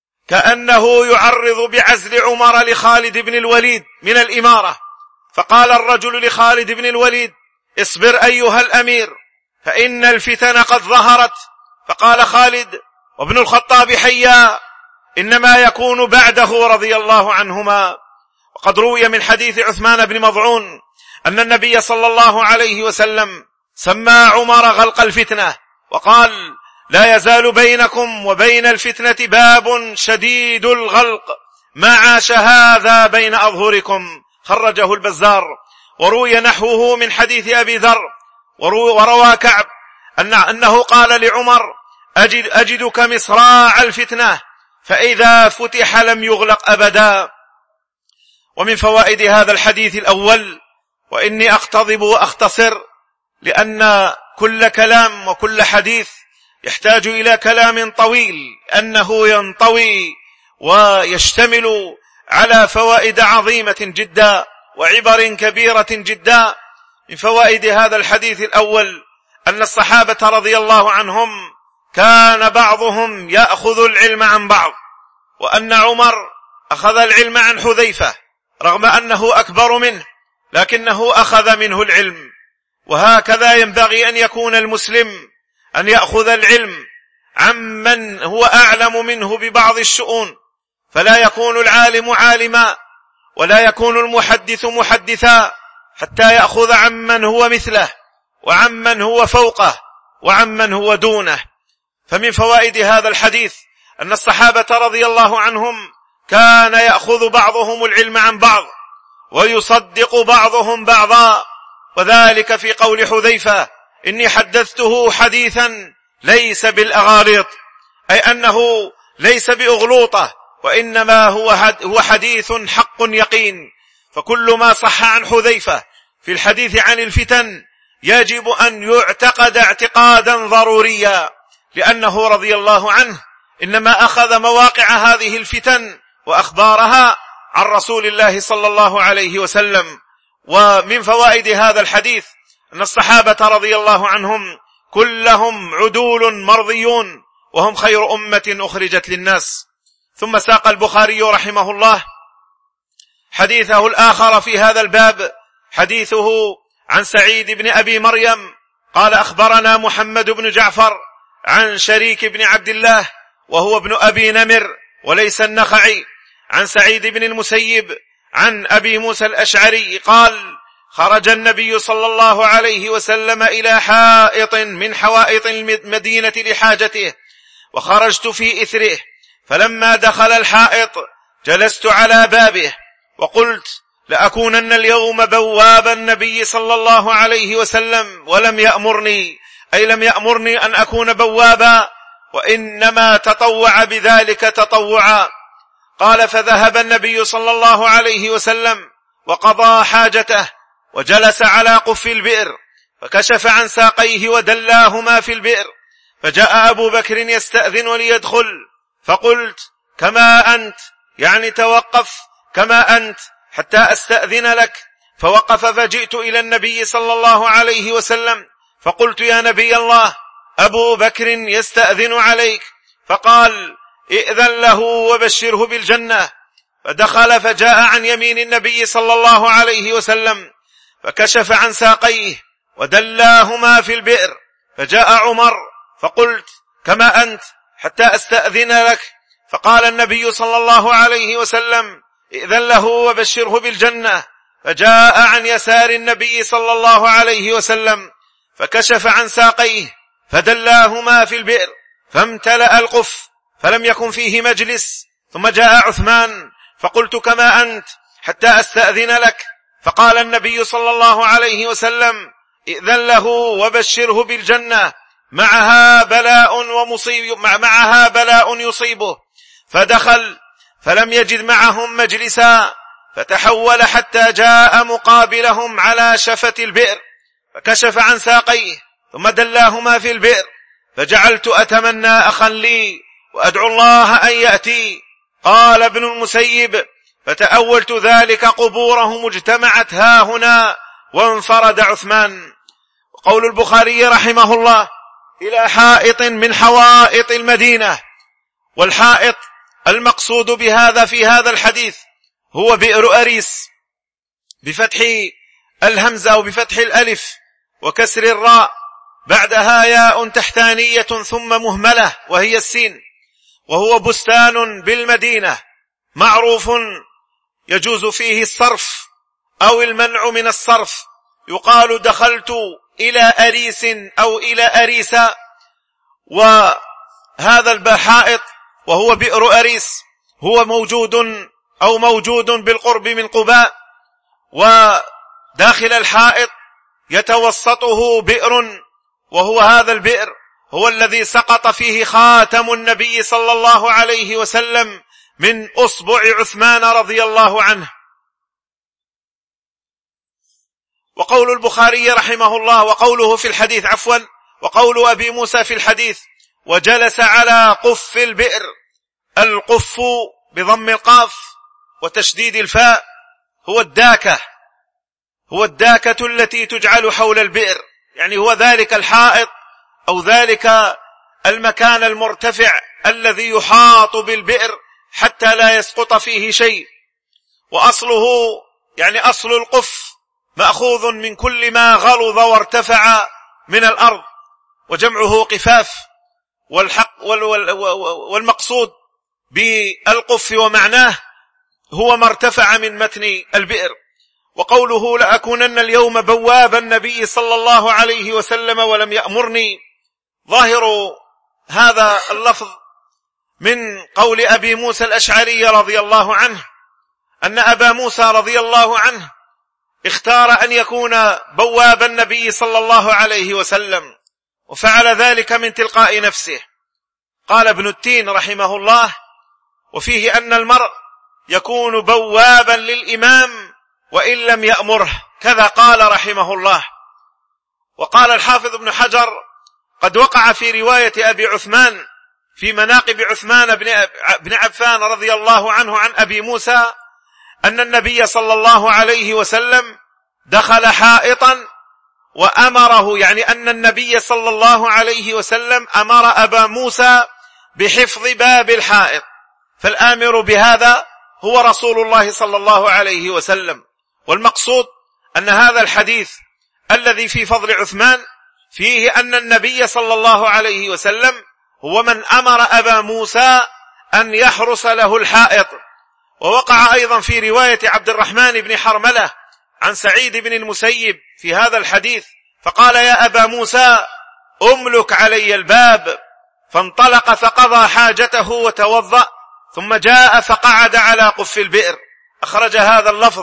كأنه يعرض بعزل عمر لخالد بن الوليد من الإمارة. فقال الرجل لخالد بن الوليد: اصبر أيها الأمير، فإن الفتن قد ظهرت. فقال خالد وابن الخطاب حيا: إنما يكون بعده رضي الله عنهما. وقد روي من حديث عثمان بن مضعون أن النبي صلى الله عليه وسلم سمى عمر غلق الفتنة، وقال: لا يزال بينكم وبين الفتنة باب شديد الغلق، ما عاش هذا بين أظهركم. خرجه البزار. وروي نحوه من حديث أبي ذر. وروى كعب أن أنه قال لعمر: أجد أجدك مصراع الفتنة، فإذا فتح لم يغلق أبدا. ومن فوائد هذا الحديث الأول، وإني أقتضب وأختصر لأن كل كلام وكل حديث يحتاج إلى كلام طويل، أنه ينطوي ويشتمل على فوائد عظيمة جدا وعبر كبيرة جدا. من فوائد هذا الحديث الأول أن الصحابة رضي الله عنهم كان بعضهم يأخذ العلم عن بعض، وأن عمر أخذ العلم عن حذيفة رغم أنه أكبر منه، لكنه أخذ منه العلم. وهكذا ينبغي أن يكون المسلم، أن يأخذ العلم عمن هو أعلم منه ببعض الشؤون، فلا يكون العالم عالما ولا يكون المحدث محدثا حتى يأخذ عمن هو مثله وعمن هو فوقه وعمن هو دونه. فمن فوائد هذا الحديث أن الصحابة رضي الله عنهم كان يأخذ بعضهم العلم عن بعض ويصدق بعضهم بعضا، وذلك في قول حذيفة: إني حدثته حديثا ليس بالأغاليط، أي أنه ليس بأغلوطة، وإنما هو حديث حق يقين. فكل ما صح عن حذيفة في الحديث عن الفتن يجب أن يعتقد اعتقادا ضروريا، لأنه رضي الله عنه إنما أخذ مواقع هذه الفتن وأخبارها عن رسول الله صلى الله عليه وسلم. ومن فوائد هذا الحديث أن الصحابة رضي الله عنهم كلهم عدول مرضيون، وهم خير أمة أخرجت للناس. ثم ساق البخاري رحمه الله حديثه الآخر في هذا الباب، حديثه عن سعيد بن أبي مريم قال: أخبرنا محمد بن جعفر عن شريك بن عبد الله وهو ابن أبي نمر وليس النخعي، عن سعيد بن المسيب عن أبي موسى الأشعري قال: خرج النبي صلى الله عليه وسلم إلى حائط من حوائط المدينة لحاجته، وخرجت في إثره، فلما دخل الحائط جلست على بابه وقلت: لأكونن اليوم بواب النبي صلى الله عليه وسلم ولم يأمرني، أي لم يأمرني أن أكون بوابا، وإنما تطوع بذلك تطوعا. قال: فذهب النبي صلى الله عليه وسلم وقضى حاجته وجلس على قف البئر، فكشف عن ساقيه ودلاهما في البئر، فجاء أبو بكر يستأذن ليدخل، فقلت: كما أنت، يعني توقف كما أنت حتى أستأذن لك. فوقف، فجئت إلى النبي صلى الله عليه وسلم فقلت: يا نبي الله، أبو بكر يستأذن عليك. فقال: ائذن له وبشره بالجنة. فدخل فجاء عن يمين النبي صلى الله عليه وسلم، فكشف عن ساقيه ودلاهما في البئر، فجاء عمر، فقلت: كما أنت حتى أستأذن لك. فقال النبي صلى الله عليه وسلم: ائذن له وبشره بالجنة. فجاء عن يسار النبي صلى الله عليه وسلم، فكشف عن ساقيه فدلاهما في البئر، فامتلأ القف فلم يكن فيه مجلس. ثم جاء عثمان، فقلت: كما أنت حتى أستأذن لك. فقال النبي صلى الله عليه وسلم: ائذن له وبشره بالجنة، معها بلاء ومصيب معها بلاء يصيبه. فدخل فلم يجد معهم مجلسا، فتحول حتى جاء مقابلهم على شفة البئر، فكشف عن ساقيه ثم دلاهما في البئر، فجعلت أتمنى أخا لي وأدعو الله أن يأتي. قال ابن المسيب: فتأولت ذلك قبورهم اجتمعت ها هنا، وانفرد عثمان. وقول البخاري رحمه الله: إلى حائط من حوائط المدينة. والحائط المقصود بهذا في هذا الحديث هو بئر أريس بفتح الهمزة وبفتح الألف وكسر الراء، بعدها ياء تحتانية ثم مهملة وهي السين، وهو بستان بالمدينة معروف يجوز فيه الصرف أو المنع من الصرف. يقال: دخلت إلى أريس أو إلى أريسا. وهذا الحائط وهو بئر أريس هو موجود أو موجود بالقرب من قباء، وداخل الحائط يتوسطه بئر، وهو هذا البئر هو الذي سقط فيه خاتم النبي صلى الله عليه وسلم من أصبع عثمان رضي الله عنه. وقول البخاري رحمه الله وقوله في الحديث عفوا وقول أبي موسى في الحديث: وجلس على قف البئر. القف بضم القاف وتشديد الفاء هو الداكة، هو الداكة التي تجعل حول البئر، يعني هو ذلك الحائط أو ذلك المكان المرتفع الذي يحاط بالبئر حتى لا يسقط فيه شيء. وأصله يعني أصل القف مأخوذ من كل ما غلظ وارتفع من الأرض، وجمعه قفاف. والحق والمقصود بالقف ومعناه هو ما ارتفع من متن البئر. وقوله: لأكونن اليوم بواب النبي صلى الله عليه وسلم ولم يأمرني، ظاهر هذا اللفظ من قول أبي موسى الأشعري رضي الله عنه أن أبا موسى رضي الله عنه اختار أن يكون بواب النبي صلى الله عليه وسلم، وفعل ذلك من تلقاء نفسه. قال ابن التين رحمه الله: وفيه أن المرء يكون بوابا للإمام وإن لم يأمره، كذا قال رحمه الله. وقال الحافظ ابن حجر: قد وقع في رواية أبي عثمان في مناقب عثمان بن عفان رضي الله عنه عن أبي موسى أن النبي صلى الله عليه وسلم دخل حائطا وأمره، يعني أن النبي صلى الله عليه وسلم أمر أبا موسى بحفظ باب الحائط، فالآمر بهذا هو رسول الله صلى الله عليه وسلم. والمقصود أن هذا الحديث الذي في فضل عثمان فيه أن النبي صلى الله عليه وسلم هو من أمر أبا موسى أن يحرس له الحائط. ووقع أيضا في رواية عبد الرحمن بن حرملة عن سعيد بن المسيب في هذا الحديث، فقال: يا أبا موسى أملك علي الباب. فانطلق فقضى حاجته وتوضأ، ثم جاء فقعد على قف البئر. أخرج هذا اللفظ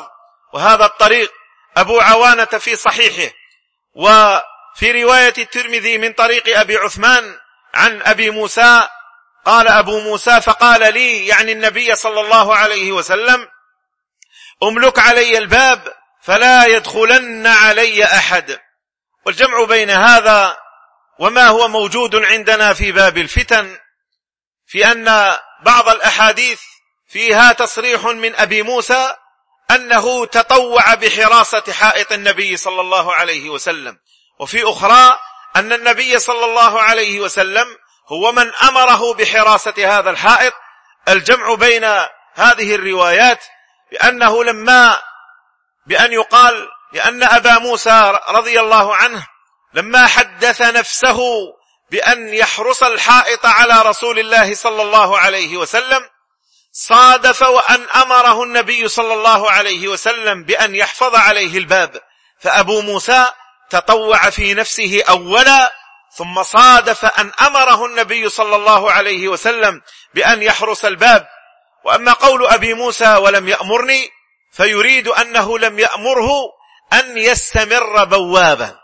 وهذا الطريق أبو عوانة في صحيحه، وفي رواية الترمذي من طريق أبي عثمان عن أبي موسى قال أبو موسى فقال لي يعني النبي صلى الله عليه وسلم أملك علي الباب فلا يدخلن علي أحد. والجمع بين هذا وما هو موجود عندنا في باب الفتن في أن بعض الأحاديث فيها تصريح من أبي موسى أنه تطوع بحراسة حائط النبي صلى الله عليه وسلم، وفي أخرى أن النبي صلى الله عليه وسلم هو من أمره بحراسة هذا الحائط. الجمع بين هذه الروايات بأنه لما بأن يقال لأن أبا موسى رضي الله عنه لما حدث نفسه بأن يحرس الحائط على رسول الله صلى الله عليه وسلم صادف وأن أمره النبي صلى الله عليه وسلم بأن يحفظ عليه الباب، فأبو موسى تطوع في نفسه أولا ثم صادف أن أمره النبي صلى الله عليه وسلم بأن يحرس الباب. وأما قول أبي موسى ولم يأمرني فيريد أنه لم يأمره أن يستمر بوابا.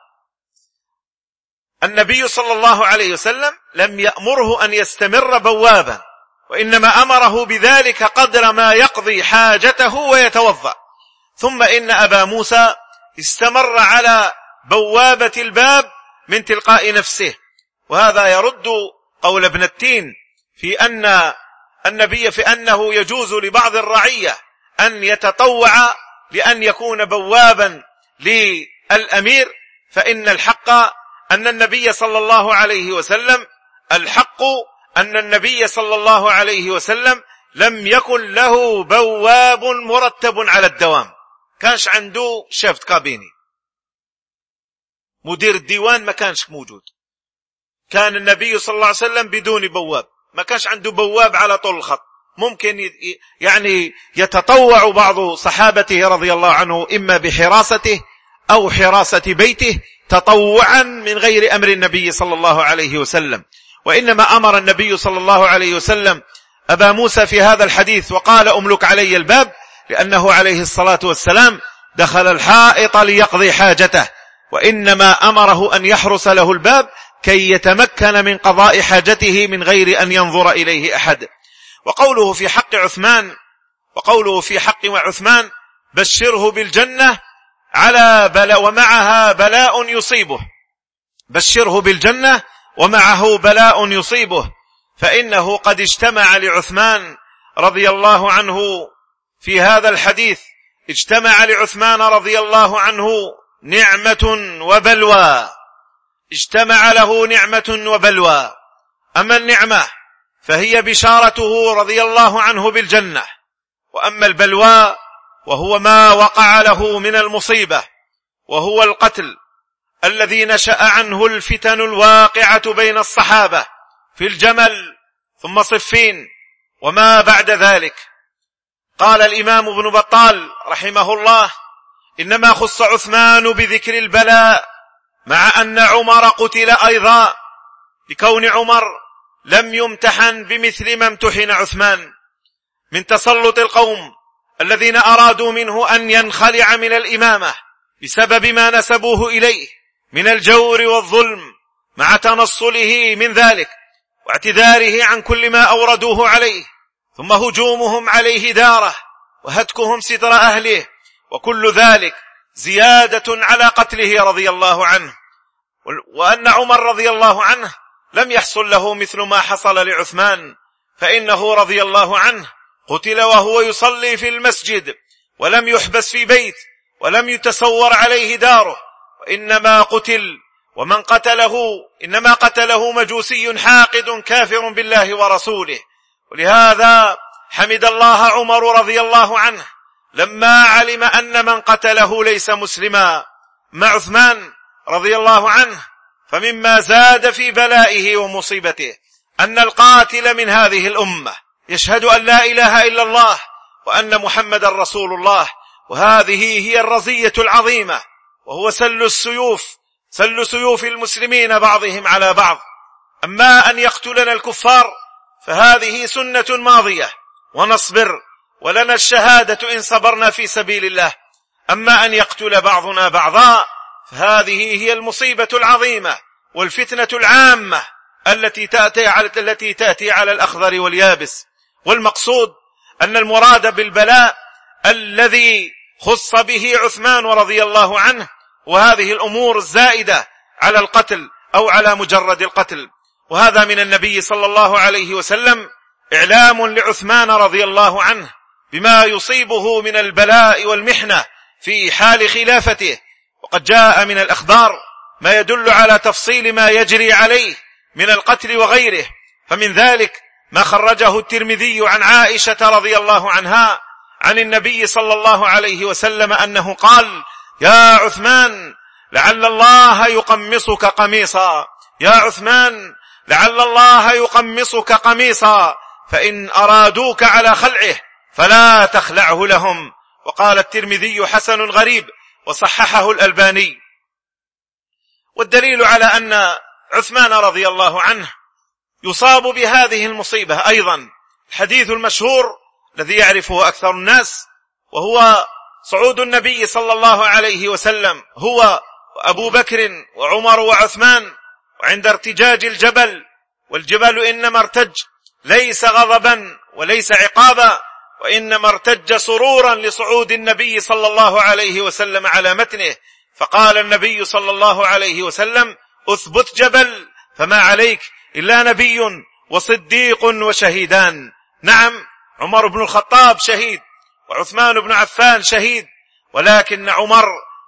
النبي صلى الله عليه وسلم لم يأمره أن يستمر بوابا، وإنما أمره بذلك قدر ما يقضي حاجته ويتوضأ. ثم إن أبا موسى استمر على بوابة الباب من تلقاء نفسه، وهذا يرد قول ابن التين في أن النبي في أنه يجوز لبعض الرعية أن يتطوع لأن يكون بوابا للأمير، فإن الحق أن النبي صلى الله عليه وسلم الحق أن النبي صلى الله عليه وسلم لم يكن له بواب مرتب على الدوام، كانش عنده شيفت كابيني، مدير الديوان ما كانش موجود، كان النبي صلى الله عليه وسلم بدون بواب، ما كانش عنده بواب على طول الخط. ممكن يعني يتطوع بعض صحابته رضي الله عنه إما بحراسته أو حراسة بيته تطوعا من غير أمر النبي صلى الله عليه وسلم، وإنما أمر النبي صلى الله عليه وسلم أبا موسى في هذا الحديث وقال أملك علي الباب لأنه عليه الصلاة والسلام دخل الحائط ليقضي حاجته، وإنما أمره أن يحرس له الباب كي يتمكن من قضاء حاجته من غير أن ينظر إليه أحد. وقوله في حق عثمان وقوله في حق عثمان بشره بالجنة على بلاء ومعها بلاء يصيبه، بشره بالجنة ومعه بلاء يصيبه، فإنه قد اجتمع لعثمان رضي الله عنه في هذا الحديث اجتمع لعثمان رضي الله عنه نعمة وبلوى، اجتمع له نعمة وبلوى. أما النعمة فهي بشارته رضي الله عنه بالجنة، وأما البلوى وهو ما وقع له من المصيبة وهو القتل الذي نشأ عنه الفتن الواقعة بين الصحابة في الجمل ثم صفين وما بعد ذلك. قال الإمام ابن بطال رحمه الله إنما خص عثمان بذكر البلاء مع أن عمر قتل أيضا، بكون عمر لم يمتحن بمثل ما امتحن عثمان من تسلط القوم الذين أرادوا منه أن ينخلع من الإمامة بسبب ما نسبوه إليه من الجور والظلم، مع تنصله من ذلك واعتذاره عن كل ما أوردوه عليه، ثم هجومهم عليه داره وهتكهم ستر أهله، وكل ذلك زيادة على قتله رضي الله عنه. وأن عمر رضي الله عنه لم يحصل له مثل ما حصل لعثمان، فإنه رضي الله عنه قتل وهو يصلي في المسجد ولم يحبس في بيت ولم يتسور عليه داره، وإنما قتل ومن قتله إنما قتله مجوسي حاقد كافر بالله ورسوله. ولهذا حمد الله عمر رضي الله عنه لما علم أن من قتله ليس مسلما مع عثمان رضي الله عنه. فمما زاد في بلائه ومصيبته أن القاتل من هذه الأمة يشهد أن لا إله إلا الله وأن محمد رسول الله، وهذه هي الرزية العظيمة، وهو سل السيوف سل سيوف المسلمين بعضهم على بعض. أما أن يقتلنا الكفار فهذه سنة ماضية، ونصبر ولنا الشهادة إن صبرنا في سبيل الله. أما أن يقتل بعضنا بعضا فهذه هي المصيبة العظيمة والفتنة العامة التي تأتي على التي تأتي على الأخضر واليابس. والمقصود أن المراد بالبلاء الذي خص به عثمان رضي الله عنه وهذه الأمور الزائدة على القتل أو على مجرد القتل. وهذا من النبي صلى الله عليه وسلم إعلام لعثمان رضي الله عنه بما يصيبه من البلاء والمحنة في حال خلافته. وقد جاء من الأخبار ما يدل على تفصيل ما يجري عليه من القتل وغيره، فمن ذلك ما خرجه الترمذي عن عائشة رضي الله عنها عن النبي صلى الله عليه وسلم أنه قال: يا عثمان لعل الله يقمصك قميصا، يا عثمان لعل الله يقمصك قميصا، فإن أرادوك على خلعه فلا تخلعه لهم. وقال الترمذي حسن غريب وصححه الألباني. والدليل على أن عثمان رضي الله عنه يصاب بهذه المصيبة أيضا الحديث المشهور الذي يعرفه أكثر الناس، وهو صعود النبي صلى الله عليه وسلم هو وأبو بكر وعمر وعثمان، وعند ارتجاج الجبل، والجبل إنما ارتج ليس غضبا وليس عقابا، وإنما ارتج سرورا لصعود النبي صلى الله عليه وسلم على متنه. فقال النبي صلى الله عليه وسلم: أثبت جبل فما عليك إلا نبي وصديق وشهيدان. نعم، عمر بن الخطاب شهيد وعثمان بن عفان شهيد، ولكن عمر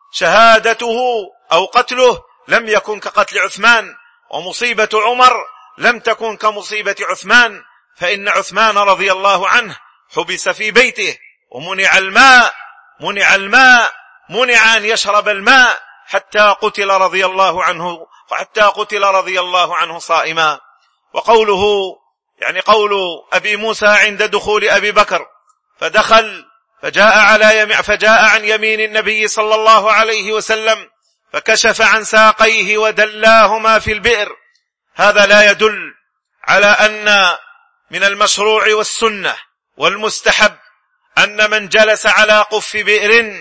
شهادته أو قتله لم يكن كقتل عثمان، ومصيبة عمر لم تكن كمصيبة عثمان، فإن عثمان رضي الله عنه حبس في بيته ومنع الماء منع الماء منع أن يشرب الماء حتى قتل رضي الله عنه حتى قتل رضي الله عنه صائما. وقوله يعني قول أبي موسى عند دخول أبي بكر فدخل فجاء على يمين فجاء عن يمين النبي صلى الله عليه وسلم فكشف عن ساقيه ودلاهما في البئر، هذا لا يدل على أن من المشروع والسنة والمستحب أن من جلس على قف بئر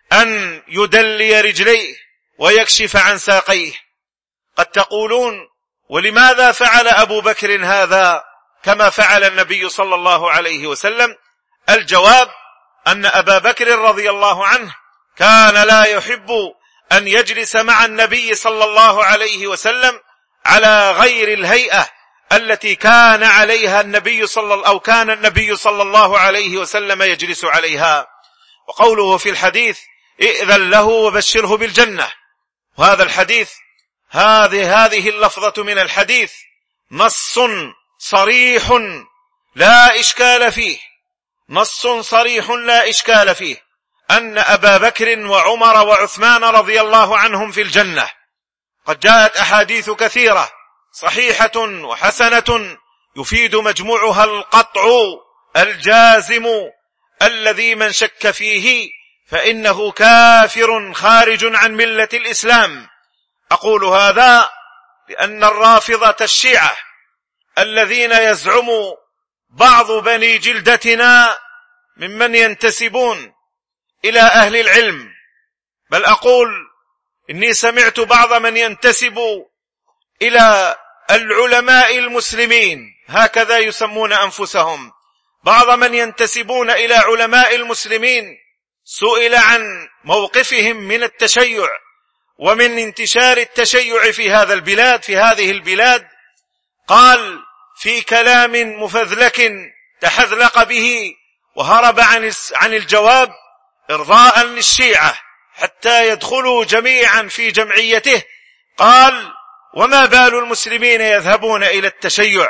أن يدلي رجليه ويكشف عن ساقيه. قد تقولون: ولماذا فعل أبو بكر هذا كما فعل النبي صلى الله عليه وسلم؟ الجواب أن أبا بكر رضي الله عنه كان لا يحب أن يجلس مع النبي صلى الله عليه وسلم على غير الهيئة التي كان عليها النبي صلى أو كان النبي صلى الله عليه وسلم يجلس عليها. وقوله في الحديث: ائذن له وبشره بالجنة، وهذا الحديث هذه هذه اللفظة من الحديث نص صريح لا إشكال فيه نص صريح لا إشكال فيه أن أبا بكر وعمر وعثمان رضي الله عنهم في الجنة. قد جاءت أحاديث كثيرة صحيحة وحسنة يفيد مجموعها القطع الجازم الذي من شك فيه فإنه كافر خارج عن ملة الإسلام. أقول هذا لأن الرافضة الشيعة الذين يزعم بعض بني جلدتنا ممن ينتسبون إلى أهل العلم، بل أقول إني سمعت بعض من ينتسب إلى العلماء المسلمين، هكذا يسمون أنفسهم، بعض من ينتسبون إلى علماء المسلمين سئل عن موقفهم من التشيع ومن انتشار التشيع في هذا البلاد في هذه البلاد، قال في كلام مفذلك تحذلق به وهرب عن عن الجواب إرضاء للشيعة حتى يدخلوا جميعا في جمعيته، قال: وما بال المسلمين يذهبون إلى التشيع؟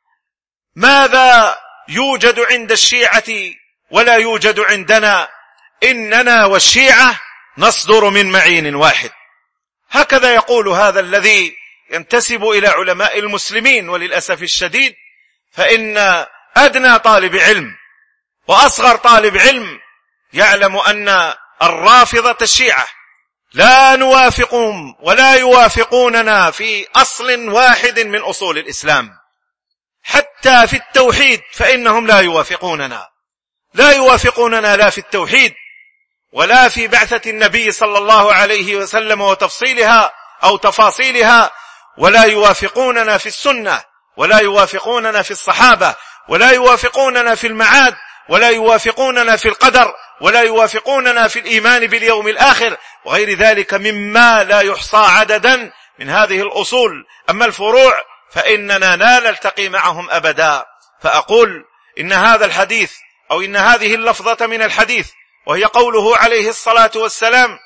ماذا يوجد عند الشيعة ولا يوجد عندنا؟ إننا والشيعة نصدر من معين واحد. هكذا يقول هذا الذي ينتسب إلى علماء المسلمين. وللأسف الشديد فإن أدنى طالب علم وأصغر طالب علم يعلم أن الرافضة الشيعة لا نوافقهم ولا يوافقوننا في أصل واحد من أصول الإسلام، حتى في التوحيد فإنهم لا يوافقوننا لا يوافقوننا لا في التوحيد ولا في بعثة النبي صلى الله عليه وسلم وتفصيلها أو تفاصيلها، ولا يوافقوننا في السنة، ولا يوافقوننا في الصحابة، ولا يوافقوننا في المعاد، ولا يوافقوننا في القدر، ولا يوافقوننا في الإيمان باليوم الآخر، وغير ذلك مما لا يحصى عددا من هذه الأصول. أما الفروع فإننا لا نلتقي معهم أبدا. فأقول إن هذا الحديث أو إن هذه اللفظة من الحديث، وهي قوله عليه الصلاة والسلام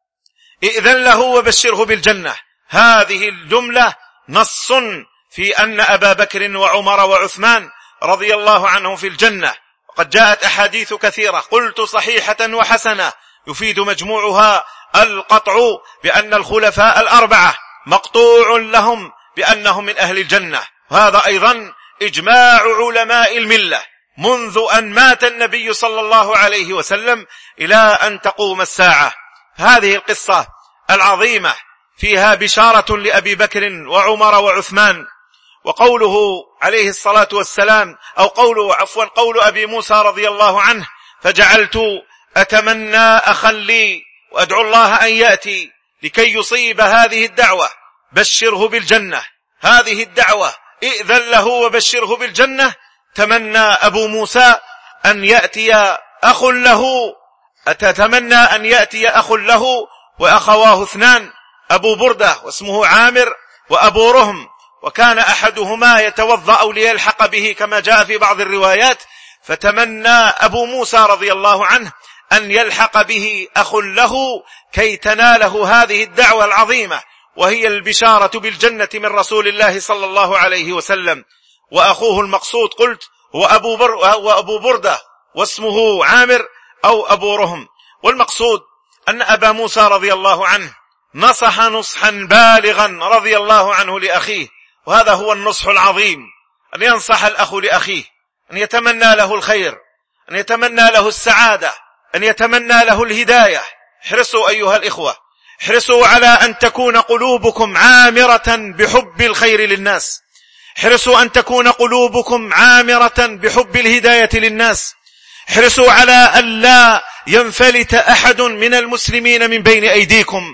إذن له وبشره بالجنة، هذه الجملة نص في أن أبا بكر وعمر وعثمان رضي الله عنهم في الجنة. وقد جاءت أحاديث كثيرة قلت صحيحة وحسنة يفيد مجموعها القطع بأن الخلفاء الأربعة مقطوع لهم بأنهم من أهل الجنة. هذا أيضا إجماع علماء الملة منذ أن مات النبي صلى الله عليه وسلم إلى أن تقوم الساعة. هذه القصة العظيمة فيها بشارة لأبي بكر وعمر وعثمان. وقوله عليه الصلاة والسلام أو قوله عفوا قول أبي موسى رضي الله عنه فجعلت أتمنى أخا لي وأدعو الله أن يأتي لكي يصيب هذه الدعوة بشره بالجنة. هذه الدعوة إذن له وبشره بالجنة تمنى أبو موسى أن يأتي أخ له أتتمنى أن يأتي أخ له وأخواه اثنان أبو بردة واسمه عامر وأبو رهم، وكان أحدهما يتوضأ أو ليلحق به كما جاء في بعض الروايات، فتمنى أبو موسى رضي الله عنه أن يلحق به أخ له كي تناله هذه الدعوة العظيمة، وهي البشارة بالجنة من رسول الله صلى الله عليه وسلم. وأخوه المقصود قلت هو أبو, بر وأبو بردة واسمه عامر أو أبو رهم. والمقصود أن أبا موسى رضي الله عنه نصح نصحا بالغا رضي الله عنه لأخيه، وهذا هو النصح العظيم، أن ينصح الأخ لأخيه، أن يتمنى له الخير، أن يتمنى له السعادة، أن يتمنى له الهداية. احرصوا أيها الإخوة، احرصوا على أن تكون قلوبكم عامرة بحب الخير للناس، احرصوا أن تكون قلوبكم عامرة بحب الهداية للناس، احرصوا على أن لا ينفلت أحد من المسلمين من بين أيديكم،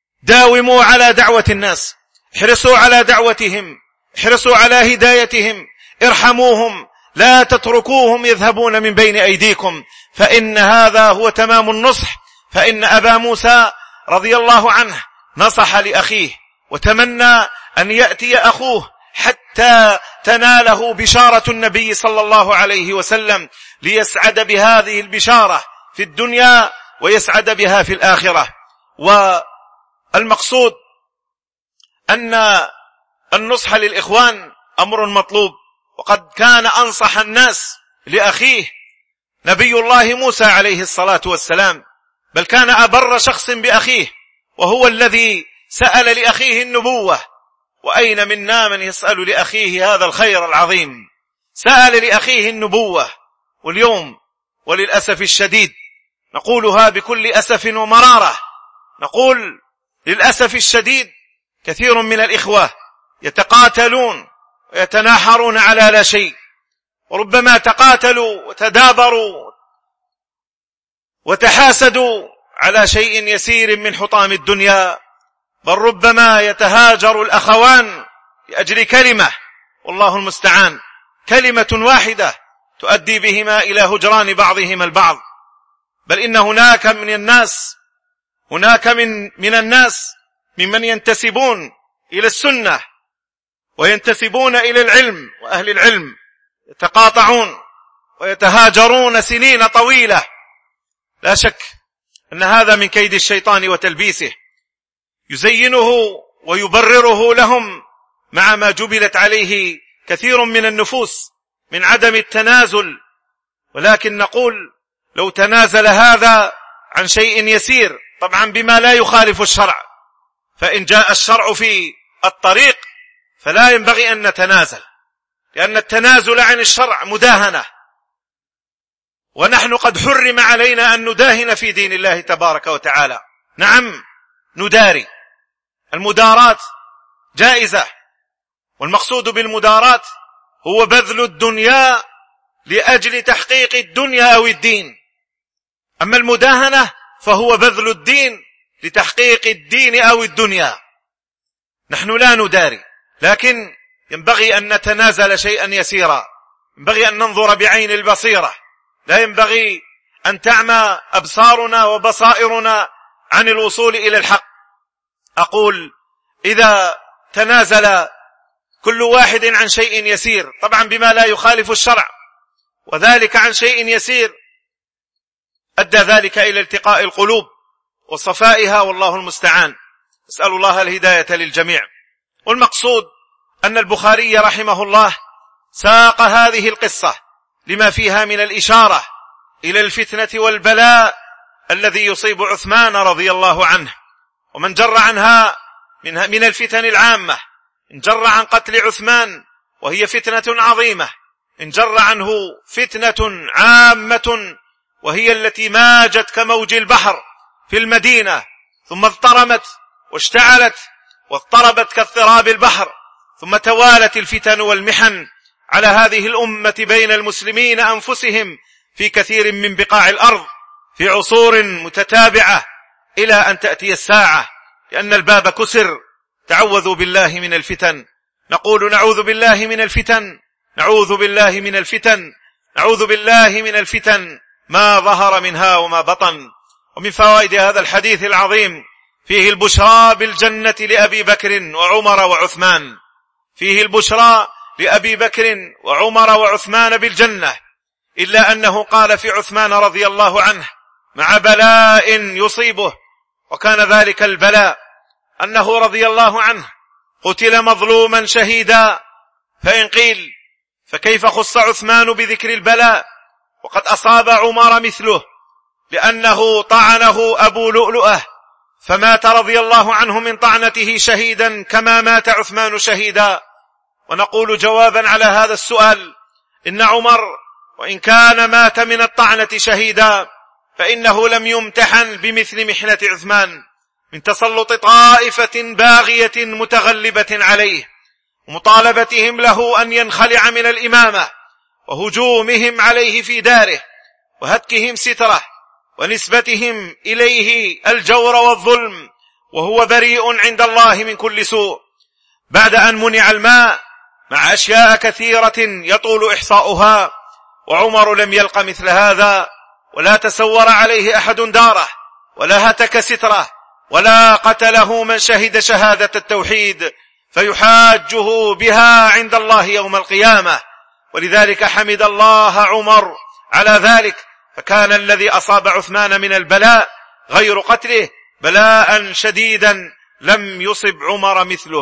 داوموا على دعوة الناس، احرصوا على دعوتهم، احرصوا على هدايتهم، ارحموهم، لا تتركوهم يذهبون من بين أيديكم، فإن هذا هو تمام النصح. فإن أبا موسى رضي الله عنه نصح لأخيه وتمنى أن يأتي أخوه حتى تناله بشارة النبي صلى الله عليه وسلم ليسعد بهذه البشارة في الدنيا ويسعد بها في الآخرة. والمقصود أن النصح للإخوان أمر مطلوب، وقد كان أنصح الناس لأخيه نبي الله موسى عليه الصلاة والسلام، بل كان أبر شخص بأخيه، وهو الذي سأل لأخيه النبوة. وأين منا من يسأل لأخيه هذا الخير العظيم؟ سأل لأخيه النبوة. واليوم وللأسف الشديد نقولها بكل أسف ومرارة، نقول للأسف الشديد كثير من الإخوة يتقاتلون ويتناحرون على لا شيء، وربما تقاتلوا وتدابروا وتحاسدوا على شيء يسير من حطام الدنيا، بل ربما يتهاجر الأخوان لأجل كلمة، والله المستعان، كلمة واحدة تؤدي بهما إلى هجران بعضهما البعض. بل إن هناك من الناس هناك من, من الناس ممن ينتسبون إلى السنة وينتسبون إلى العلم وأهل العلم، يتقاطعون ويتهاجرون سنين طويلة. لا شك أن هذا من كيد الشيطان وتلبيسه، يزينه ويبرره لهم مع ما جبلت عليه كثير من النفوس من عدم التنازل. ولكن نقول لو تنازل هذا عن شيء يسير، طبعا بما لا يخالف الشرع، فإن جاء الشرع في الطريق فلا ينبغي أن نتنازل، لأن التنازل عن الشرع مداهنة، ونحن قد حرم علينا أن نداهن في دين الله تبارك وتعالى. نعم نداري، المداراة جائزة، والمقصود بالمداراة هو بذل الدنيا لأجل تحقيق الدنيا أو الدين. أما المداهنة فهو بذل الدين لتحقيق الدين أو الدنيا. نحن لا نداري، لكن ينبغي أن نتنازل شيئا يسيرا، ينبغي أن ننظر بعين البصيرة، لا ينبغي أن تعمى أبصارنا وبصائرنا عن الوصول إلى الحق. أقول إذا تنازل كل واحد عن شيء يسير، طبعا بما لا يخالف الشرع، وذلك عن شيء يسير، أدى ذلك إلى التقاء القلوب وصفائها، والله المستعان. أسأل الله الهداية للجميع. والمقصود أن البخاري رحمه الله ساق هذه القصة لما فيها من الإشارة إلى الفتنة والبلاء الذي يصيب عثمان رضي الله عنه، ومن جر عنها من الفتن العامة، إن جر عن قتل عثمان وهي فتنة عظيمة، إن جر عنه فتنة عامة وهي التي ماجت كموج البحر في المدينة، ثم اضطرمت واشتعلت واضطربت كاضطراب البحر، ثم توالت الفتن والمحن على هذه الأمة بين المسلمين أنفسهم في كثير من بقاع الأرض في عصور متتابعة إلى أن تأتي الساعة، لأن الباب كسر. تعوذوا بالله من الفتن. نقول نعوذ بالله من الفتن، نعوذ بالله من الفتن، نعوذ بالله من الفتن ما ظهر منها وما بطن. ومن فوائد هذا الحديث العظيم فيه البشرى بالجنة لأبي بكر وعمر وعثمان، فيه البشرى لأبي بكر وعمر وعثمان بالجنة، إلا أنه قال في عثمان رضي الله عنه مع بلاء يصيبه، وكان ذلك البلاء أنه رضي الله عنه قتل مظلوما شهيدا. فإن قيل فكيف خص عثمان بذكر البلاء وقد أصاب عمر مثله؟ لأنه طعنه أبو لؤلؤة فمات رضي الله عنه من طعنته شهيدا كما مات عثمان شهيدا. ونقول جوابا على هذا السؤال إن عمر وإن كان مات من الطعنة شهيدا فإنه لم يمتحن بمثل محنة عثمان من تسلط طائفة باغية متغلبة عليه ومطالبتهم له أن ينخلع من الإمامة وهجومهم عليه في داره وهتكهم ستره ونسبتهم إليه الجور والظلم، وهو بريء عند الله من كل سوء، بعد أن منع الماء مع أشياء كثيرة يطول إحصاؤها. وعمر لم يلق مثل هذا، ولا تسور عليه أحد داره، ولا هتك ستره، ولا قتله من شهد شهادة التوحيد فيحاجه بها عند الله يوم القيامة. ولذلك حمد الله عمر على ذلك، فكان الذي أصاب عثمان من البلاء غير قتله بلاء شديدا لم يصب عمر مثله.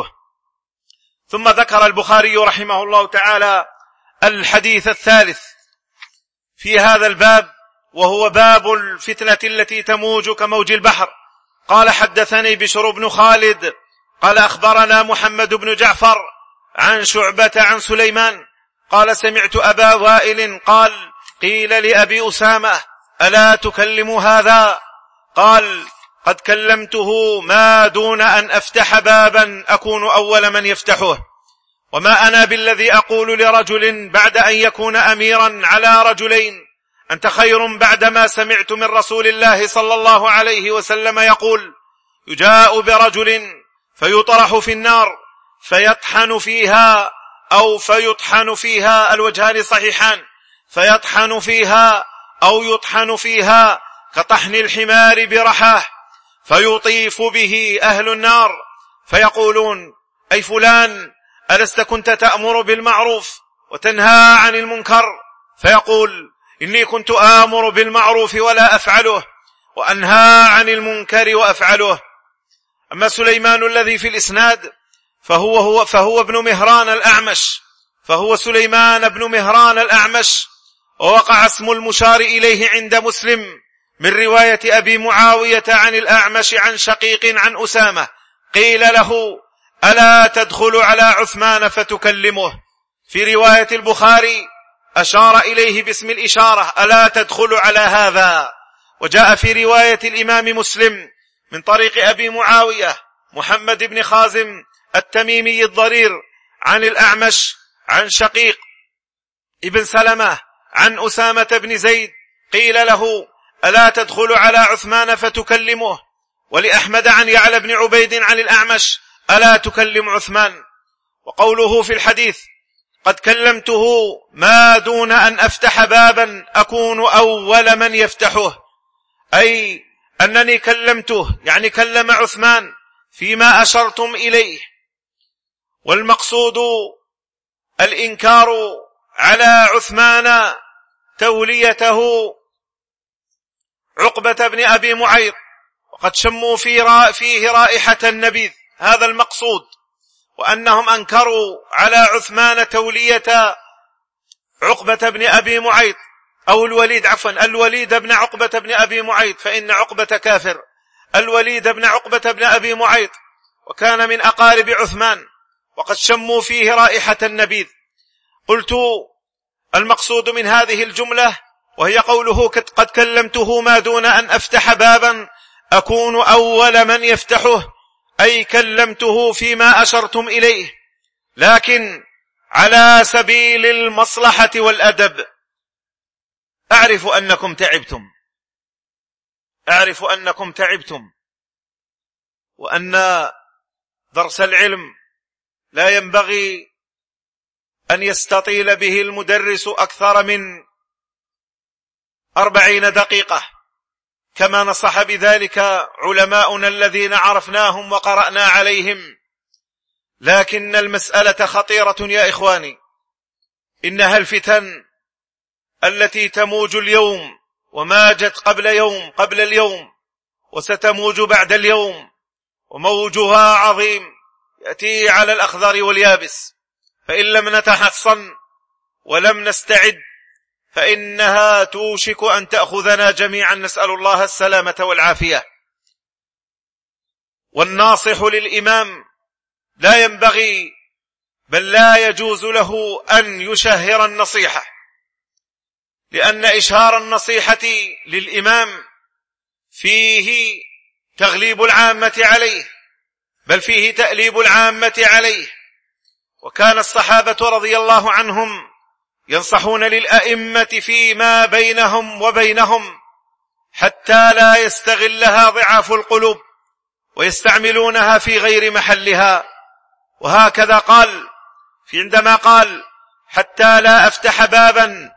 ثم ذكر البخاري رحمه الله تعالى الحديث الثالث في هذا الباب، وهو باب الفتنة التي تموج كموج البحر. قال حدثني بشر بن خالد قال أخبرنا محمد بن جعفر عن شعبة عن سليمان قال سمعت أبا وائل قال قيل لأبي أسامة ألا تكلم هذا؟ قال قد كلمته ما دون أن أفتح بابا أكون أول من يفتحه، وما أنا بالذي أقول لرجل بعد أن يكون أميرا على رجلين أنت خير بعدما سمعت من رسول الله صلى الله عليه وسلم يقول يجاء برجل فيطرح في النار فيطحن فيها أو فيطحن فيها، الوجهان صحيحان، فيطحن فيها أو يطحن فيها كطحن الحمار برحاه، فيطيف به أهل النار فيقولون أي فلان ألست كنت تأمر بالمعروف وتنهى عن المنكر؟ فيقول إني كنت آمر بالمعروف ولا أفعله وأنهى عن المنكر وأفعله. أما سليمان الذي في الإسناد فهو, هو فهو ابن مهران الأعمش، فهو سليمان بن مهران الأعمش، ووقع اسم المشار إليه عند مسلم من رواية أبي معاوية عن الأعمش عن شقيق عن أسامة قيل له ألا تدخل على عثمان فتكلمه؟ في رواية البخاري أشار إليه باسم الإشارة ألا تدخل على هذا. وجاء في رواية الإمام مسلم من طريق أبي معاوية محمد بن خازم التميمي الضرير عن الأعمش عن شقيق ابن سلمة عن أسامة بن زيد قيل له ألا تدخل على عثمان فتكلمه؟ ولأحمد عن يعلى بن عبيد عن الأعمش ألا تكلم عثمان؟ وقوله في الحديث قد كلمته ما دون أن أفتح بابا أكون أول من يفتحه، أي أنني كلمته، يعني كلم عثمان فيما أشرتم إليه. والمقصود الإنكار على عثمان توليته عقبة بن أبي معيط، وقد شموا فيه رائحة النبيذ، هذا المقصود، وأنهم أنكروا على عثمان تولية عقبة بن أبي معيط أو الوليد عفوا الوليد بن عقبة بن أبي معيط، فإن عقبة كافر، الوليد بن عقبة بن أبي معيط، وكان من أقارب عثمان، وقد شموا فيه رائحة النبيذ. قلت المقصود من هذه الجملة وهي قوله قد كلمته ما دون أن أفتح بابا أكون أول من يفتحه، أي كلمته فيما أشرتم إليه، لكن على سبيل المصلحة والأدب. أعرف أنكم تعبتم، أعرف أنكم تعبتم، وأن درس العلم لا ينبغي أن يستطيل به المدرس أكثر من أربعين دقيقة، كما نصح بذلك علماؤنا الذين عرفناهم وقرأنا عليهم. لكن المسألة خطيرة يا إخواني، إنها الفتن التي تموج اليوم وماجت قبل يوم قبل اليوم وستموج بعد اليوم، وموجها عظيم يأتي على الأخضر واليابس، فإن لم نتحصن ولم نستعد فإنها توشك أن تأخذنا جميعا، نسأل الله السلامة والعافية. والناصح للإمام لا ينبغي بل لا يجوز له أن يشهر النصيحة، لأن إشهار النصيحة للإمام فيه تغليب العامة عليه، بل فيه تأليب العامة عليه. وكان الصحابة رضي الله عنهم ينصحون للأئمة فيما بينهم وبينهم حتى لا يستغلها ضعاف القلوب ويستعملونها في غير محلها. وهكذا قال في عندما قال حتى لا أفتح بابا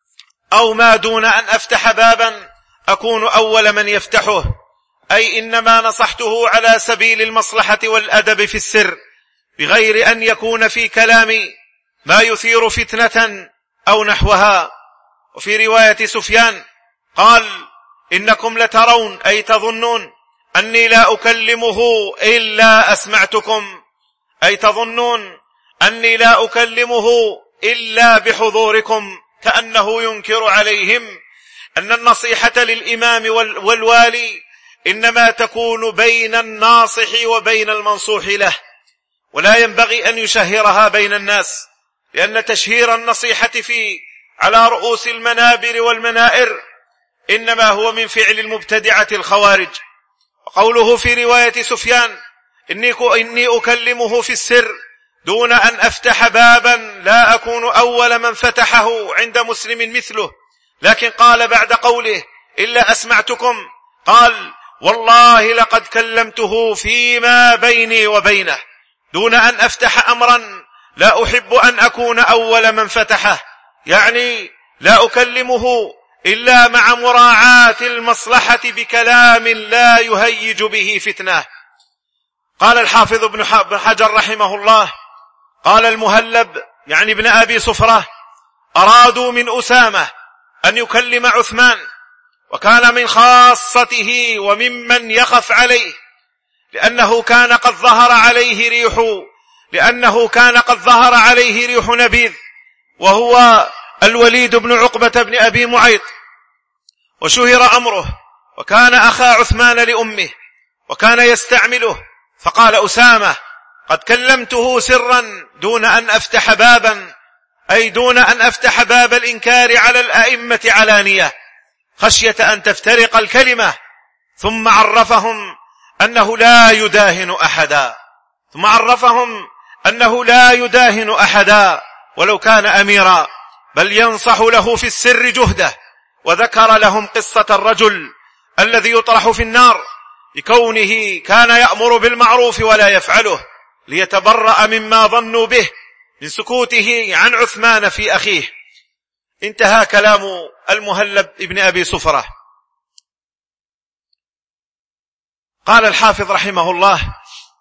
أو ما دون أن أفتح بابا أكون أول من يفتحه، أي إنما نصحته على سبيل المصلحة والأدب في السر، بغير أن يكون في كلامي ما يثير فتنة أو نحوها. وفي رواية سفيان قال إنكم لترون أي تظنون أني لا أكلمه إلا أسمعتكم، أي تظنون أني لا أكلمه إلا بحضوركم، كأنه ينكر عليهم أن النصيحة للإمام والوالي إنما تكون بين الناصح وبين المنصوح له، ولا ينبغي أن يشهرها بين الناس، لأن تشهير النصيحة في على رؤوس المنابر والمنائر إنما هو من فعل المبتدعة الخوارج. وقوله في رواية سفيان إني, إني أكلمه في السر دون أن أفتح بابا لا أكون أول من فتحه عند مسلم مثله، لكن قال بعد قوله إلا أسمعتكم قال والله لقد كلمته فيما بيني وبينه دون أن أفتح أمرا لا أحب أن أكون أول من فتحه، يعني لا أكلمه إلا مع مراعاة المصلحة بكلام لا يهيج به فتنة. قال الحافظ ابن حجر رحمه الله قال المهلب يعني ابن أبي صفرة أرادوا من أسامة أن يكلم عثمان، وكان من خاصته وممن يخف عليه، لأنه كان قد ظهر عليه ريح لأنه كان قد ظهر عليه ريح نبيذ، وهو الوليد بن عقبة بن أبي معيط، وشهر أمره، وكان أخا عثمان لأمه، وكان يستعمله. فقال أسامة قد كلمته سرا دون أن أفتح بابا، أي دون أن أفتح باب الإنكار على الأئمة علانية، خشية أن تفترق الكلمة. ثم عرفهم أنه لا يداهن أحدا ثم عرفهم أنه لا يداهن أحدا ولو كان أميرا، بل ينصح له في السر جهده، وذكر لهم قصة الرجل الذي يطرح في النار لكونه كان يأمر بالمعروف ولا يفعله، ليتبرأ مما ظنوا به من سكوته عن عثمان في أخيه. انتهى كلام المهلب ابن أبي صفرة. قال الحافظ رحمه الله: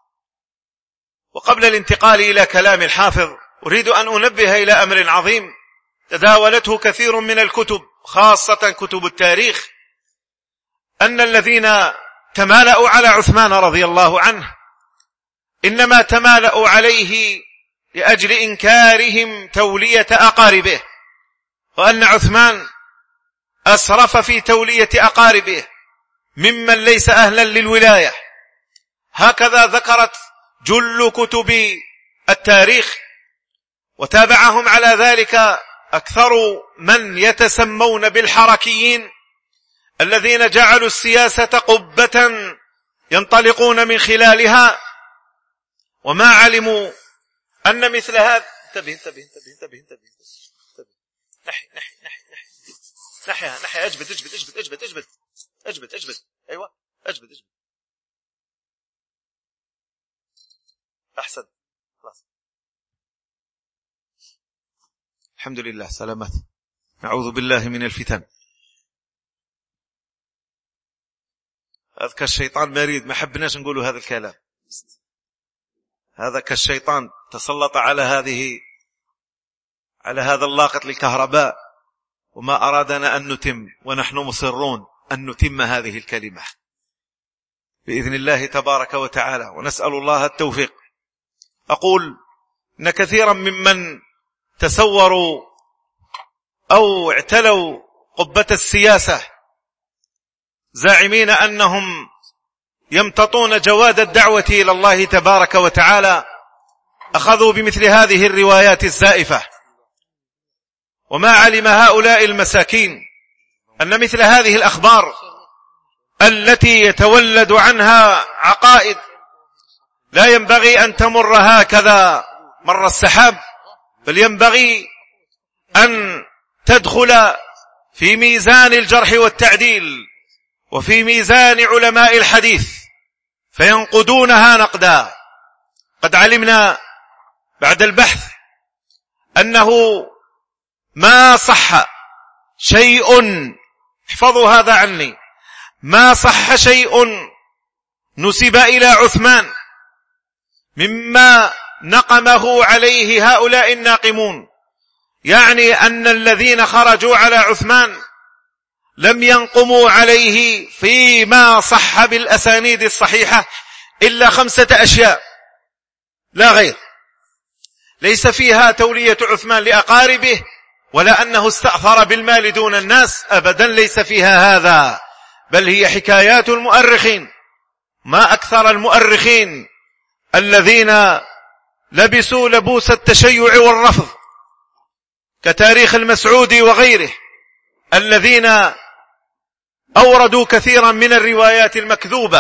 وقبل الانتقال إلى كلام الحافظ أريد أن أنبه إلى أمر عظيم تداولته كثير من الكتب خاصة كتب التاريخ، أن الذين تمالأوا على عثمان رضي الله عنه إنما تمالأوا عليه لأجل إنكارهم تولية أقاربه، وأن عثمان أسرف في تولية أقاربه ممن ليس أهلا للولاية. هكذا ذكرت جل كتب التاريخ، وتابعهم على ذلك أكثر من يتسمون بالحركيين الذين جعلوا السياسة قبة ينطلقون من خلالها، وما علموا أن مثل هذا. انتبه انتبه انتبه انتبه انتبه نحي نحي نحي نحي نحيها نحي اجبد اجبد اجبد اجبد اجبد اجبد اجبد ايوه اجبد اجبد احسن خلاص. الحمد لله سلامات. نعوذ بالله من الفتن. هذا كالشيطان مريض، ما حبناش نقول هذا الكلام. هذا كالشيطان تسلط على هذه على هذا اللاقط للكهرباء، وما أرادنا أن نتم، ونحن مصرون أن نتم هذه الكلمة بإذن الله تبارك وتعالى، ونسأل الله التوفيق. أقول إن كثيرا ممن تسوروا أو اعتلوا قبة السياسة زاعمين أنهم يمتطون جواد الدعوة إلى الله تبارك وتعالى أخذوا بمثل هذه الروايات الزائفة، وما علم هؤلاء المساكين أن مثل هذه الأخبار التي يتولد عنها عقائد لا ينبغي أن تمر هكذا مر السحاب، بل ينبغي أن تدخل في ميزان الجرح والتعديل وفي ميزان علماء الحديث فينقدونها نقدا. قد علمنا بعد البحث أنه ما صح شيء، احفظوا هذا عني، ما صح شيء نسب إلى عثمان مما نقمه عليه هؤلاء الناقمون، يعني أن الذين خرجوا على عثمان لم ينقموا عليه فيما صح بالأسانيد الصحيحة إلا خمسة أشياء لا غير، ليس فيها تولية عثمان لأقاربه ولا أنه استأثر بالمال دون الناس، أبدا ليس فيها هذا، بل هي حكايات المؤرخين. ما أكثر المؤرخين الذين لبسوا لبوس التشيع والرفض كتاريخ المسعودي وغيره، الذين أوردوا كثيرا من الروايات المكذوبة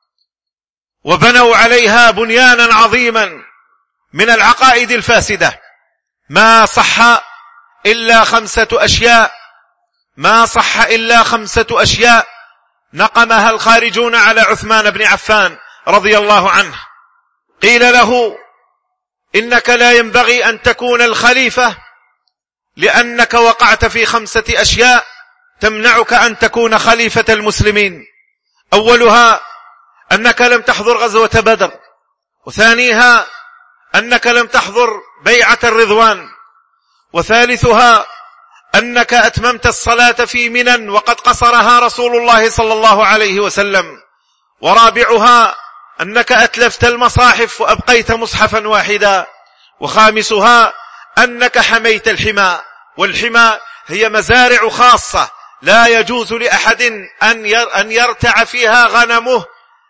وبنوا عليها بنيانا عظيما من العقائد الفاسدة. ما صح إلا خمسة أشياء، ما صح إلا خمسة أشياء نقمها الخارجون على عثمان بن عفان رضي الله عنه. قيل له: إنك لا ينبغي أن تكون الخليفة لأنك وقعت في خمسة أشياء تمنعك أن تكون خليفة المسلمين. أولها أنك لم تحضر غزوة بدر، وثانيها أنك لم تحضر بيعة الرضوان، وثالثها أنك أتممت الصلاة في منى وقد قصرها رسول الله صلى الله عليه وسلم، ورابعها أنك أتلفت المصاحف وأبقيت مصحفا واحدا، وخامسها أنك حميت الحمى، والحمى هي مزارع خاصة لا يجوز لأحد أن يرتع فيها غنمه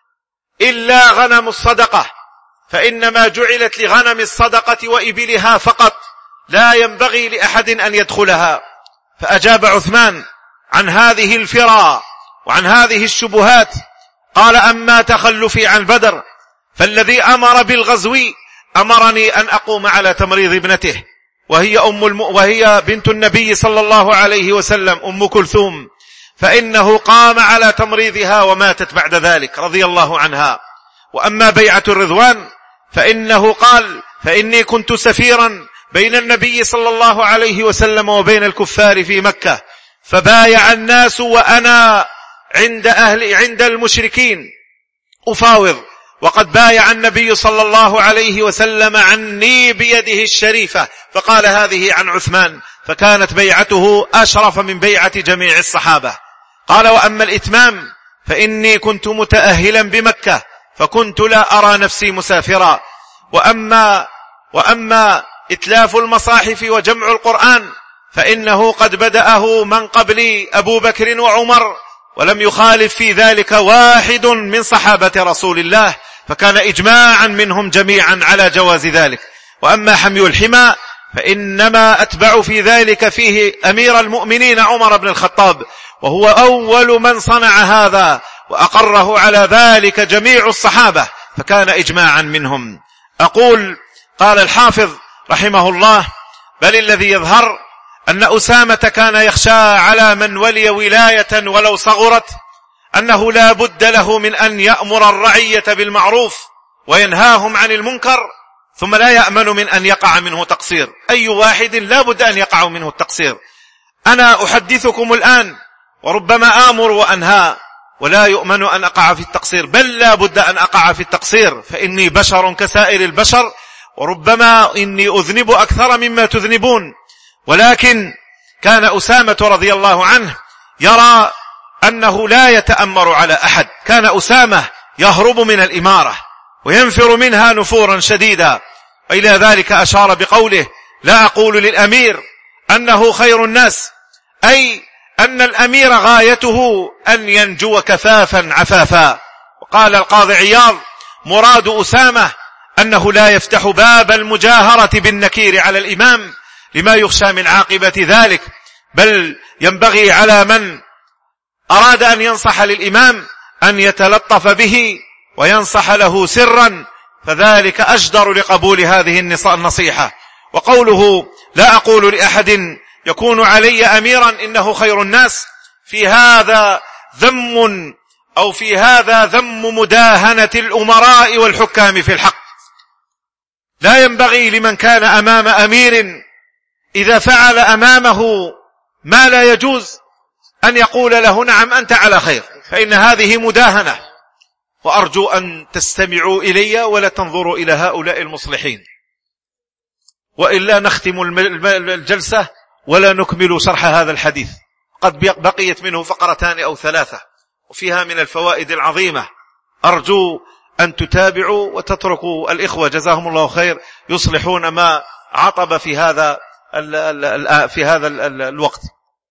إلا غنم الصدقة، فإنما جعلت لغنم الصدقة وإبلها فقط، لا ينبغي لأحد أن يدخلها. فأجاب عثمان عن هذه الفرى وعن هذه الشبهات، قال: أما تخلفي عن بدر فالذي أمر بالغزو أمرني أن أقوم على تمريض ابنته، وهي, أم الم... وهي بنت النبي صلى الله عليه وسلم أم كلثوم، فإنه قام على تمريضها وماتت بعد ذلك رضي الله عنها. وأما بيعة الرضوان فإنه قال: فإني كنت سفيرا بين النبي صلى الله عليه وسلم وبين الكفار في مكة، فبايع الناس وأنا عند أهل عند المشركين أفاوض، وقد بايع النبي صلى الله عليه وسلم عني بيده الشريفة، فقال هذه عن عثمان، فكانت بيعته أشرف من بيعة جميع الصحابة. قال: وأما الإتمام فإني كنت متأهلا بمكة، فكنت لا أرى نفسي مسافرا. وأما, وأما إتلاف المصاحف وجمع القرآن فإنه قد بدأه من قبلي أبو بكر وعمر، ولم يخالف في ذلك واحد من صحابة رسول الله، فكان إجماعا منهم جميعا على جواز ذلك. وأما حمي الحمى فإنما أتبع في ذلك فيه أمير المؤمنين عمر بن الخطاب، وهو أول من صنع هذا، وأقره على ذلك جميع الصحابة، فكان إجماعا منهم. أقول: قال الحافظ رحمه الله: بل الذي يظهر أن أسامة كان يخشى على من ولي ولاية ولو صغرت أنه لا بد له من أن يأمر الرعية بالمعروف وينهاهم عن المنكر، ثم لا يأمن من أن يقع منه تقصير. أي واحد لا بد أن يقع منه التقصير. أنا أحدثكم الآن وربما آمر وأنهى، ولا يؤمن أن أقع في التقصير، بل لا بد أن أقع في التقصير، فإني بشر كسائر البشر، وربما إني أذنب أكثر مما تذنبون. ولكن كان أسامة رضي الله عنه يرى أنه لا يتأمر على أحد. كان أسامة يهرب من الإمارة وينفر منها نفورا شديدا، وإلى ذلك أشار بقوله: لا أقول للأمير أنه خير الناس، أي أن الأمير غايته أن ينجو كفافا عفافا. وقال القاضي عياض: مراد أسامة أنه لا يفتح باب المجاهرة بالنكير على الإمام لما يخشى من عاقبة ذلك، بل ينبغي على من أراد أن ينصح للإمام أن يتلطف به وينصح له سرا، فذلك أجدر لقبول هذه النصيحة. وقوله: لا أقول لأحد يكون علي أميرا إنه خير الناس، في هذا ذم أو في هذا ذم مداهنة الأمراء والحكام في الحق. لا ينبغي لمن كان أمام أمير إذا فعل أمامه ما لا يجوز أن يقول له: نعم أنت على خير، فإن هذه مداهنة. وأرجو أن تستمعوا إلي ولا تنظروا إلى هؤلاء المصلحين، وإلا نختم الجلسة ولا نكمل شرح هذا الحديث. قد بقيت منه فقرتان أو ثلاثة، وفيها من الفوائد العظيمة. أرجو أن تتابعوا وتتركوا الإخوة جزاهم الله خير يصلحون ما عطب في هذا في هذا الوقت.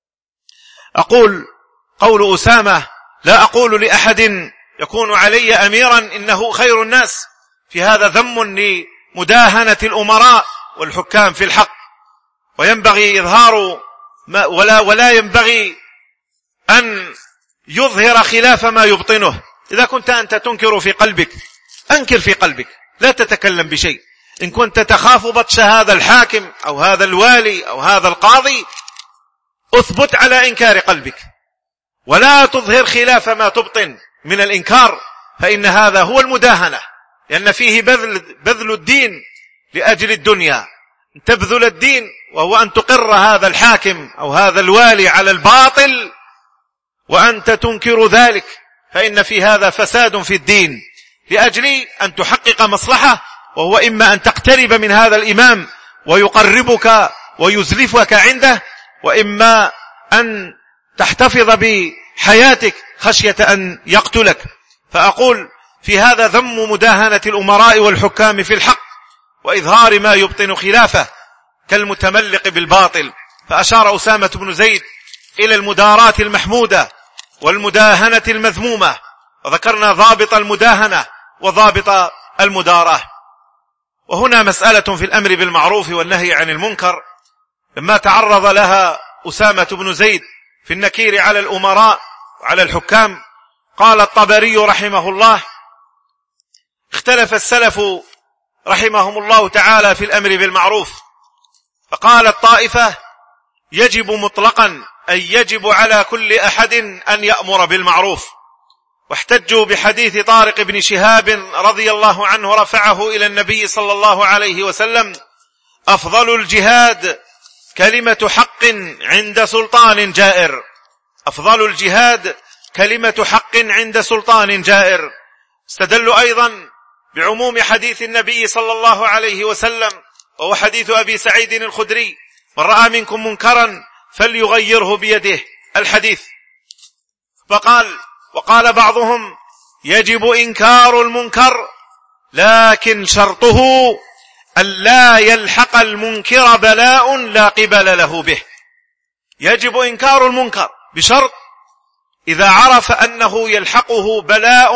أقول: قول أسامة: لا أقول لأحد يكون علي أميرا إنه خير الناس، في هذا ذم لمداهنة الأمراء والحكام في الحق، وينبغي إظهار ما ولا, ولا ينبغي أن يظهر خلاف ما يبطنه. إذا كنت أنت تنكر في قلبك أنكر في قلبك، لا تتكلم بشيء. إن كنت تخاف بطش هذا الحاكم أو هذا الوالي أو هذا القاضي، أثبت على إنكار قلبك، ولا تظهر خلاف ما تبطن من الإنكار، فإن هذا هو المداهنة، لأن فيه بذل, بذل الدين لأجل الدنيا. تبذل الدين وهو أن تقر هذا الحاكم أو هذا الوالي على الباطل وأنت تنكر ذلك، فإن في هذا فساد في الدين، لأجل أن تحقق مصلحة، وهو إما أن تقترب من هذا الإمام ويقربك ويزلفك عنده، وإما أن تحتفظ بحياتك خشية أن يقتلك. فأقول: في هذا ذم مداهنة الأمراء والحكام في الحق، وإظهار ما يبطن خلافه كالمتملق بالباطل. فأشار أسامة بن زيد إلى المداراة المحمودة والمداهنة المذمومة، وذكرنا ضابط المداهنة وضابط المداراة. وهنا مسألة في الأمر بالمعروف والنهي عن المنكر لما تعرض لها أسامة بن زيد في النكير على الأمراء وعلى الحكام. قال الطبري رحمه الله: اختلف السلف رحمهم الله تعالى في الأمر بالمعروف، فقالت طائفة يجب مطلقا، أي يجب على كل أحد أن يأمر بالمعروف، واحتجوا بحديث طارق بن شهاب رضي الله عنه رفعه إلى النبي صلى الله عليه وسلم: أفضل الجهاد كلمة حق عند سلطان جائر. أفضل الجهاد كلمة حق عند سلطان جائر. استدلوا أيضا بعموم حديث النبي صلى الله عليه وسلم، وهو حديث أبي سعيد الخدري: من رأى منكم منكرا فليغيره بيده، الحديث. فقال وقال بعضهم: يجب إنكار المنكر، لكن شرطه أن لا يلحق المنكر بلاء لا قبل له به. يجب إنكار المنكر بشرط إذا عرف أنه يلحقه بلاء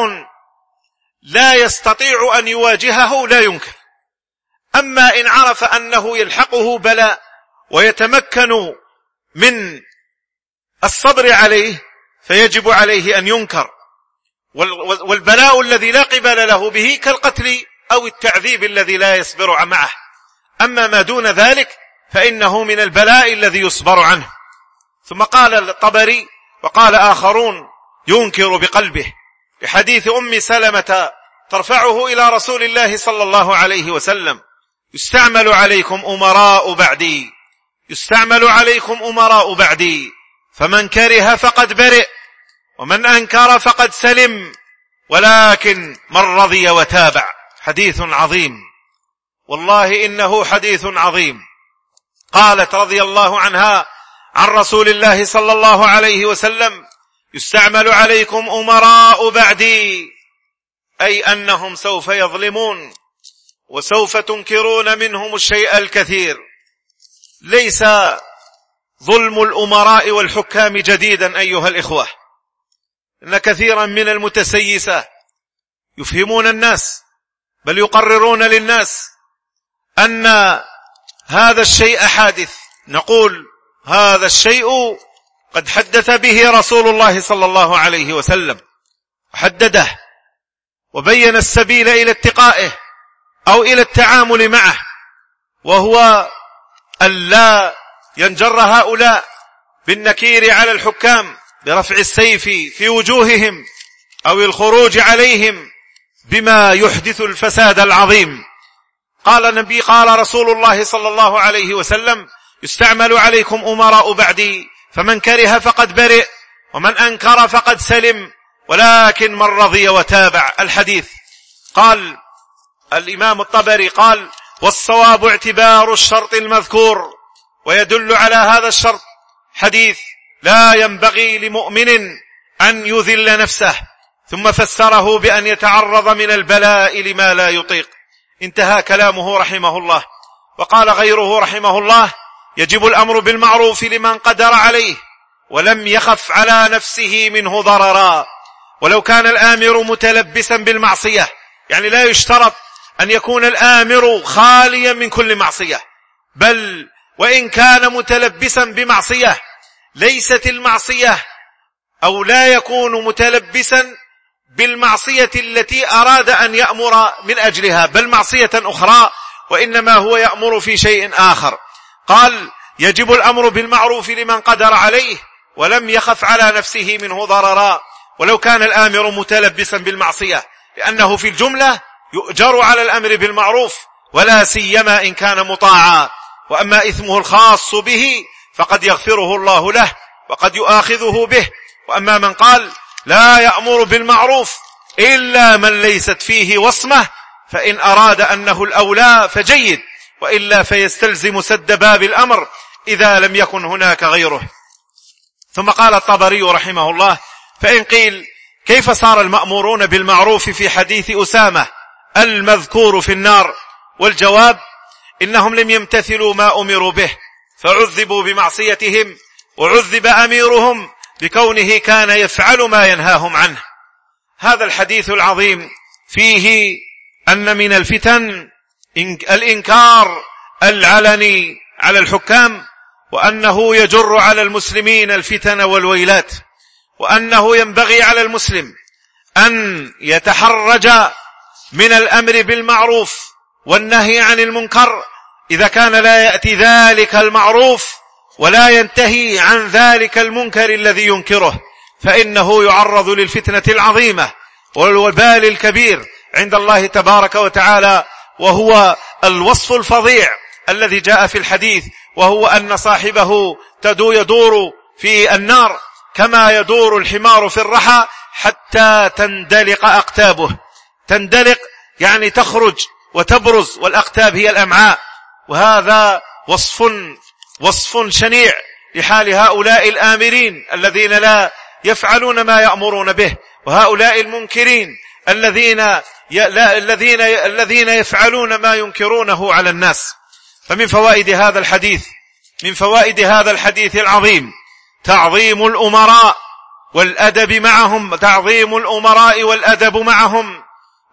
لا يستطيع أن يواجهه لا ينكر. أما إن عرف أنه يلحقه بلاء ويتمكن من الصبر عليه فيجب عليه أن ينكر. والبلاء الذي لا قبل له به كالقتل أو التعذيب الذي لا يصبر معه. أما ما دون ذلك فإنه من البلاء الذي يصبر عنه. ثم قال الطبري وقال آخرون: ينكر بقلبه، لحديث أم سلمة ترفعه إلى رسول الله صلى الله عليه وسلم: يستعمل عليكم أمراء بعدي، يستعمل عليكم أمراء بعدي، فمن كره فقد برئ، ومن أنكر فقد سلم، ولكن من رضي وتابع. حديث عظيم، والله إنه حديث عظيم. قالت رضي الله عنها عن رسول الله صلى الله عليه وسلم: يستعمل عليكم أمراء بعدي، أي أنهم سوف يظلمون وسوف تنكرون منهم الشيء الكثير. ليس ظلم الأمراء والحكام جديدا أيها الإخوة، إن كثيرا من المتسيسة يفهمون الناس بل يقررون للناس أن هذا الشيء حادث. نقول هذا الشيء قد حدث به رسول الله صلى الله عليه وسلم، حدده وبين السبيل إلى اتقائه أو إلى التعامل معه، وهو أن لا ينجر هؤلاء بالنكير على الحكام برفع السيف في وجوههم أو الخروج عليهم بما يحدث الفساد العظيم. قال النبي قال رسول الله صلى الله عليه وسلم: يستعمل عليكم أمراء بعدي، فمن كره فقد برئ، ومن أنكر فقد سلم، ولكن من رضي وتابع. الحديث. قال الإمام الطبري قال: والصواب اعتبار الشرط المذكور، ويدل على هذا الشرط حديث: لا ينبغي لمؤمن أن يذل نفسه، ثم فسره بأن يتعرض من البلاء لما لا يطيق. انتهى كلامه رحمه الله. وقال غيره رحمه الله: يجب الأمر بالمعروف لمن قدر عليه ولم يخف على نفسه منه ضررا، ولو كان الآمر متلبسا بالمعصية. يعني لا يشترط أن يكون الآمر خاليا من كل معصية، بل وإن كان متلبسا بمعصية ليست المعصية أو لا يكون متلبسا بالمعصية التي أراد أن يأمر من أجلها، بل معصية أخرى، وإنما هو يأمر في شيء آخر. قال: يجب الأمر بالمعروف لمن قدر عليه ولم يخف على نفسه منه ضررا، ولو كان الآمر متلبسا بالمعصية، لأنه في الجملة يؤجر على الأمر بالمعروف، ولا سيما إن كان مطاعا. وأما إثمه الخاص به فقد يغفره الله له وقد يؤاخذه به. وأما من قال لا يأمر بالمعروف إلا من ليست فيه وصمة، فإن أراد أنه الأولى فجيد، وإلا فيستلزم سد باب الأمر إذا لم يكن هناك غيره. ثم قال الطبري رحمه الله: فإن قيل كيف صار المأمورون بالمعروف في حديث أسامة المذكور في النار؟ والجواب: إنهم لم يمتثلوا ما أمروا به فعذبوا بمعصيتهم، وعذب أميرهم بكونه كان يفعل ما ينهاهم عنه. هذا الحديث العظيم فيه أن من الفتن الإنكار العلني على الحكام، وأنه يجر على المسلمين الفتن والويلات، وأنه ينبغي على المسلم أن يتحرج من الأمر بالمعروف والنهي عن المنكر إذا كان لا يأتي ذلك المعروف ولا ينتهي عن ذلك المنكر الذي ينكره، فإنه يعرض للفتنة العظيمة والوبال الكبير عند الله تبارك وتعالى، وهو الوصف الفظيع الذي جاء في الحديث، وهو أن صاحبه تدو يدور في النار كما يدور الحمار في الرحى حتى تندلق أقتابه. تندلق يعني تخرج وتبرز، والأقتاب هي الأمعاء. وهذا وصف وصف شنيع لحال هؤلاء الآمرين الذين لا يفعلون ما يأمرون به، وهؤلاء المنكرين الذين الذين الذين يفعلون ما ينكرونه على الناس. فمن فوائد هذا الحديث من فوائد هذا الحديث العظيم تعظيم الأمراء والأدب معهم تعظيم الأمراء والأدب معهم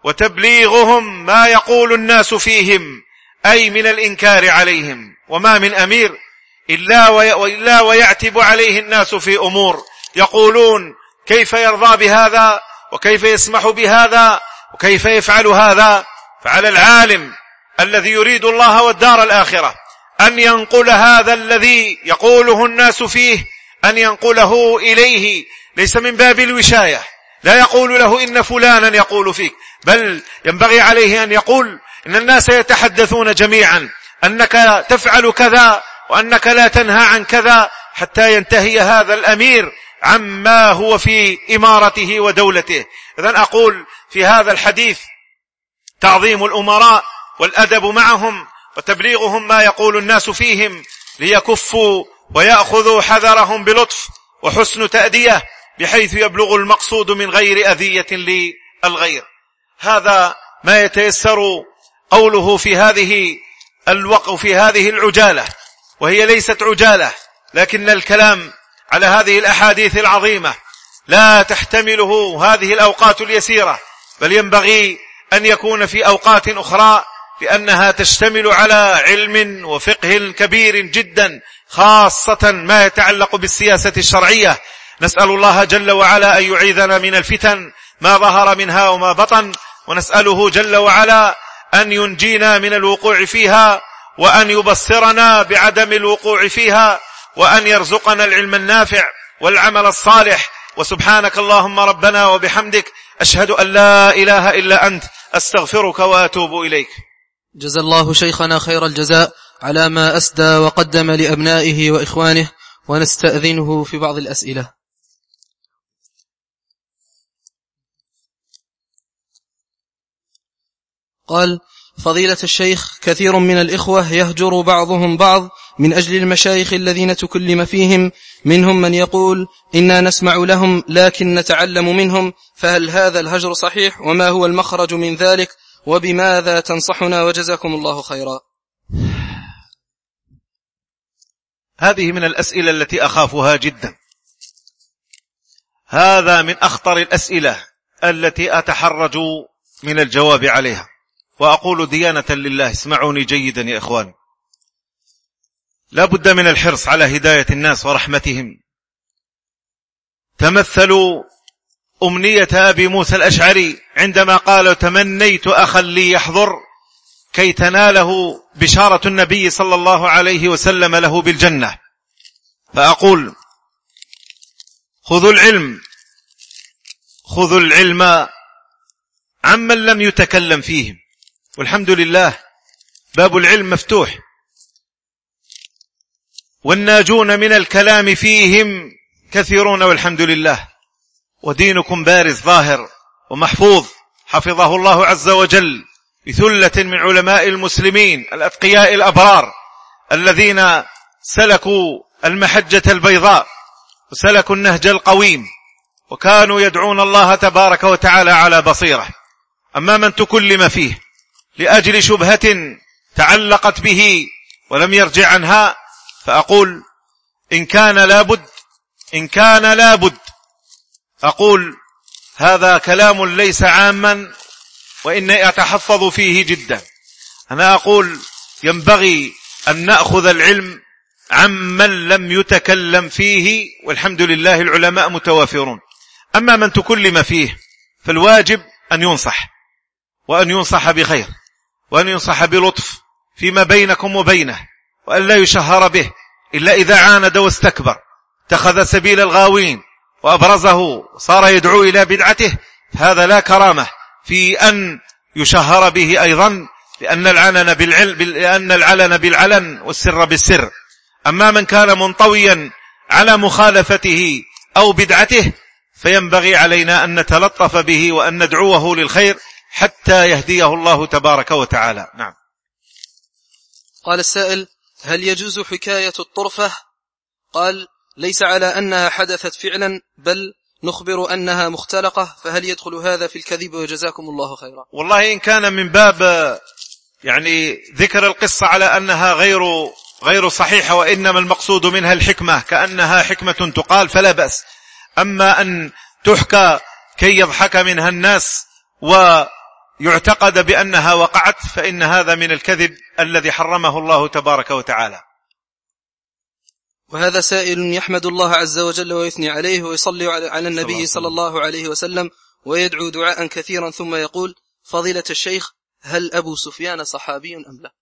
وتبليغهم ما يقول الناس فيهم، أي من الإنكار عليهم. وما من أمير إلا, وإلا ويعتب عليه الناس في أمور، يقولون كيف يرضى بهذا وكيف يسمح بهذا وكيف يفعل هذا. فعلى العالم الذي يريد الله والدار الآخرة أن ينقل هذا الذي يقوله الناس فيه، أن ينقله إليه، ليس من باب الوشاية، لا يقول له إن فلانا يقول فيك، بل ينبغي عليه أن يقول إن الناس يتحدثون جميعا أنك تفعل كذا وأنك لا تنهى عن كذا، حتى ينتهي هذا الأمير عما هو في إمارته ودولته. إذن أقول في هذا الحديث تعظيم الأمراء والأدب معهم وتبليغهم ما يقول الناس فيهم، ليكفوا ويأخذوا حذرهم بلطف وحسن تأدية، بحيث يبلغ المقصود من غير أذية للغير. هذا ما يتيسر قوله في هذه الوقت في هذه العجالة، وهي ليست عجالة، لكن الكلام على هذه الأحاديث العظيمة لا تحتمله هذه الأوقات اليسيرة، بل ينبغي أن يكون في أوقات أخرى، لأنها تشتمل على علم وفقه كبير جدا، خاصة ما يتعلق بالسياسة الشرعية. نسأل الله جل وعلا أن يعيذنا من الفتن ما ظهر منها وما بطن، ونسأله جل وعلا أن ينجينا من الوقوع فيها، وأن يبصرنا بعدم الوقوع فيها، وأن يرزقنا العلم النافع والعمل الصالح. وسبحانك اللهم ربنا وبحمدك، أشهد أن لا إله إلا أنت، أستغفرك وأتوب إليك. جزى الله شيخنا خير الجزاء على ما أسدى وقدم لأبنائه وإخوانه، ونستأذنه في بعض الأسئلة. قال: فضيلة الشيخ، كثير من الإخوة يهجر بعضهم بعض من أجل المشايخ الذين تكلم فيهم، منهم من يقول إنا نسمع لهم لكن نتعلم منهم، فهل هذا الهجر صحيح؟ وما هو المخرج من ذلك؟ وبماذا تنصحنا؟ وجزاكم الله خيرا. هذه من الأسئلة التي أخافها جدا. هذا من أخطر الأسئلة التي أتحرج من الجواب عليها، وأقول ديانة لله، اسمعوني جيدا يا إخوان، لا بد من الحرص على هداية الناس ورحمتهم. تمثلوا أمنية أبي موسى الأشعري عندما قال: تمنيت أخا لي يحضر كي تناله بشارة النبي صلى الله عليه وسلم له بالجنة. فأقول: خذوا العلم خذوا العلم عمن لم يتكلم فيهم، والحمد لله باب العلم مفتوح، والناجون من الكلام فيهم كثيرون والحمد لله. ودينكم بارز ظاهر ومحفوظ، حفظه الله عز وجل بثلة من علماء المسلمين الأتقياء الأبرار، الذين سلكوا المحجة البيضاء وسلكوا النهج القويم، وكانوا يدعون الله تبارك وتعالى على بصيرة. أما من تكلم فيه لأجل شبهة تعلقت به ولم يرجع عنها، فأقول: إن كان لابد إن كان لابد أقول هذا كلام ليس عاما، وإني أتحفظ فيه جدا. أنا أقول ينبغي أن نأخذ العلم عمن لم يتكلم فيه، والحمد لله العلماء متوافرون. أما من تكلم فيه فالواجب أن ينصح، وأن ينصح بخير، وأن ينصح بلطف فيما بينكم وبينه، وأن لا يشهر به إلا إذا عاند واستكبر اتخذ سبيل الغاوين وأبرزه صار يدعو إلى بدعته، هذا لا كرامة في أن يشهر به أيضا، لأن العلن بالعلن, لأن العلن بالعلن والسر بالسر. أما من كان منطويا على مخالفته أو بدعته فينبغي علينا أن نتلطف به وأن ندعوه للخير حتى يهديه الله تبارك وتعالى. نعم. قال السائل: هل يجوز حكاية الطرفة؟ قال: ليس على أنها حدثت فعلا، بل نخبر أنها مختلقة، فهل يدخل هذا في الكذب؟ وجزاكم الله خيرا. والله إن كان من باب يعني ذكر القصة على أنها غير غير صحيحة وإنما المقصود منها الحكمة كأنها حكمة تقال فلا بأس. أما أن تحكى كي يضحك منها الناس ويعتقد بأنها وقعت فإن هذا من الكذب الذي حرمه الله تبارك وتعالى. وهذا سائل يحمد الله عز وجل ويثني عليه ويصلي على النبي صلى الله عليه وسلم ويدعو دعاء كثيرا، ثم يقول: فضيلة الشيخ، هل أبو سفيان صحابي أم لا؟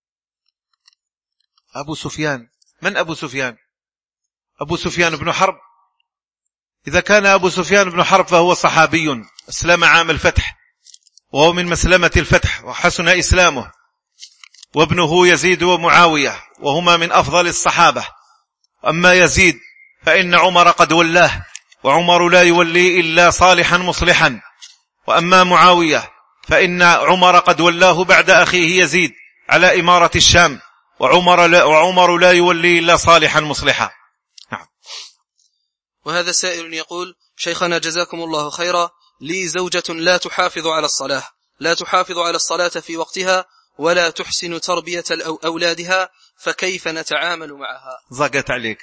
أبو سفيان؟ من أبو سفيان؟ أبو سفيان بن حرب. إذا كان أبو سفيان بن حرب فهو صحابي، أسلم عام الفتح وهو من مسلمة الفتح وحسن إسلامه، وابنه يزيد ومعاوية وهما من أفضل الصحابة. أما يزيد فإن عمر قد ولاه، وعمر لا يولي إلا صالحا مصلحا. وأما معاوية فإن عمر قد ولاه بعد أخيه يزيد على إمارة الشام، وعمر لا, وعمر لا يولي إلا صالحا مصلحا. نعم. وهذا سائل يقول: شيخنا جزاكم الله خيرا، لي زوجة لا تحافظ على الصلاة لا تحافظ على الصلاة في وقتها ولا تحسن تربية أولادها، فكيف نتعامل معها؟ ضاقت عليك.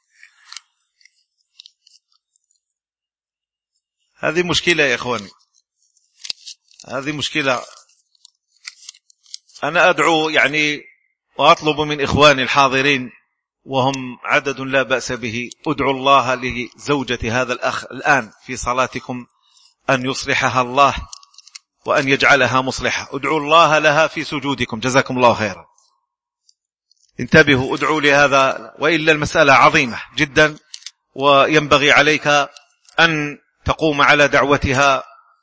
هذه مشكلة يا إخواني، هذه مشكلة. أنا أدعو يعني وأطلب من إخواني الحاضرين وهم عدد لا بأس به، ادعوا الله لزوجة هذا الأخ الآن في صلاتكم أن يصلحها الله وأن يجعلها مصلحة. ادعوا الله لها في سجودكم، جزاكم الله خيرا. انتبهوا، ادعوا لهذا، وإلا المسألة عظيمة جدا، وينبغي عليك أن تقوم على دعوتها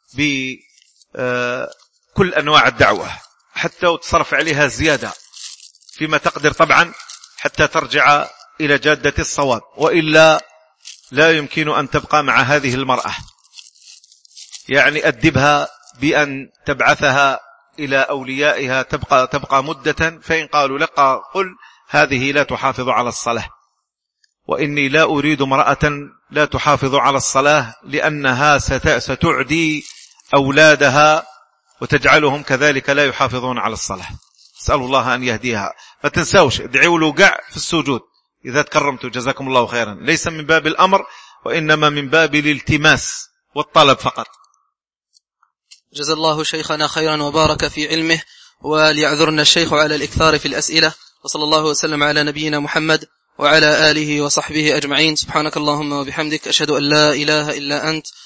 بكل أنواع الدعوة حتى وتصرف عليها زيادة فيما تقدر طبعا حتى ترجع إلى جادة الصواب، وإلا لا يمكن أن تبقى مع هذه المرأة. يعني أدبها بأن تبعثها إلى أوليائها تبقى, تبقى مدة، فإن قالوا لك قل هذه لا تحافظ على الصلاة، وإني لا أريد امرأة لا تحافظ على الصلاة لأنها ستعدي أولادها وتجعلهم كذلك لا يحافظون على الصلاة. أسأل الله أن يهديها. ما تنسوش ادعوا له قع في السجود إذا تكرمتوا، جزاكم الله خيرا. ليس من باب الأمر وإنما من باب الالتماس والطلب فقط. جزا الله شيخنا خيرا وبارك في علمه، وليعذرنا الشيخ على الإكثار في الأسئلة، وصلى الله وسلم على نبينا محمد وعلى آله وصحبه أجمعين. سبحانك اللهم وبحمدك، أشهد أن لا إله إلا أنت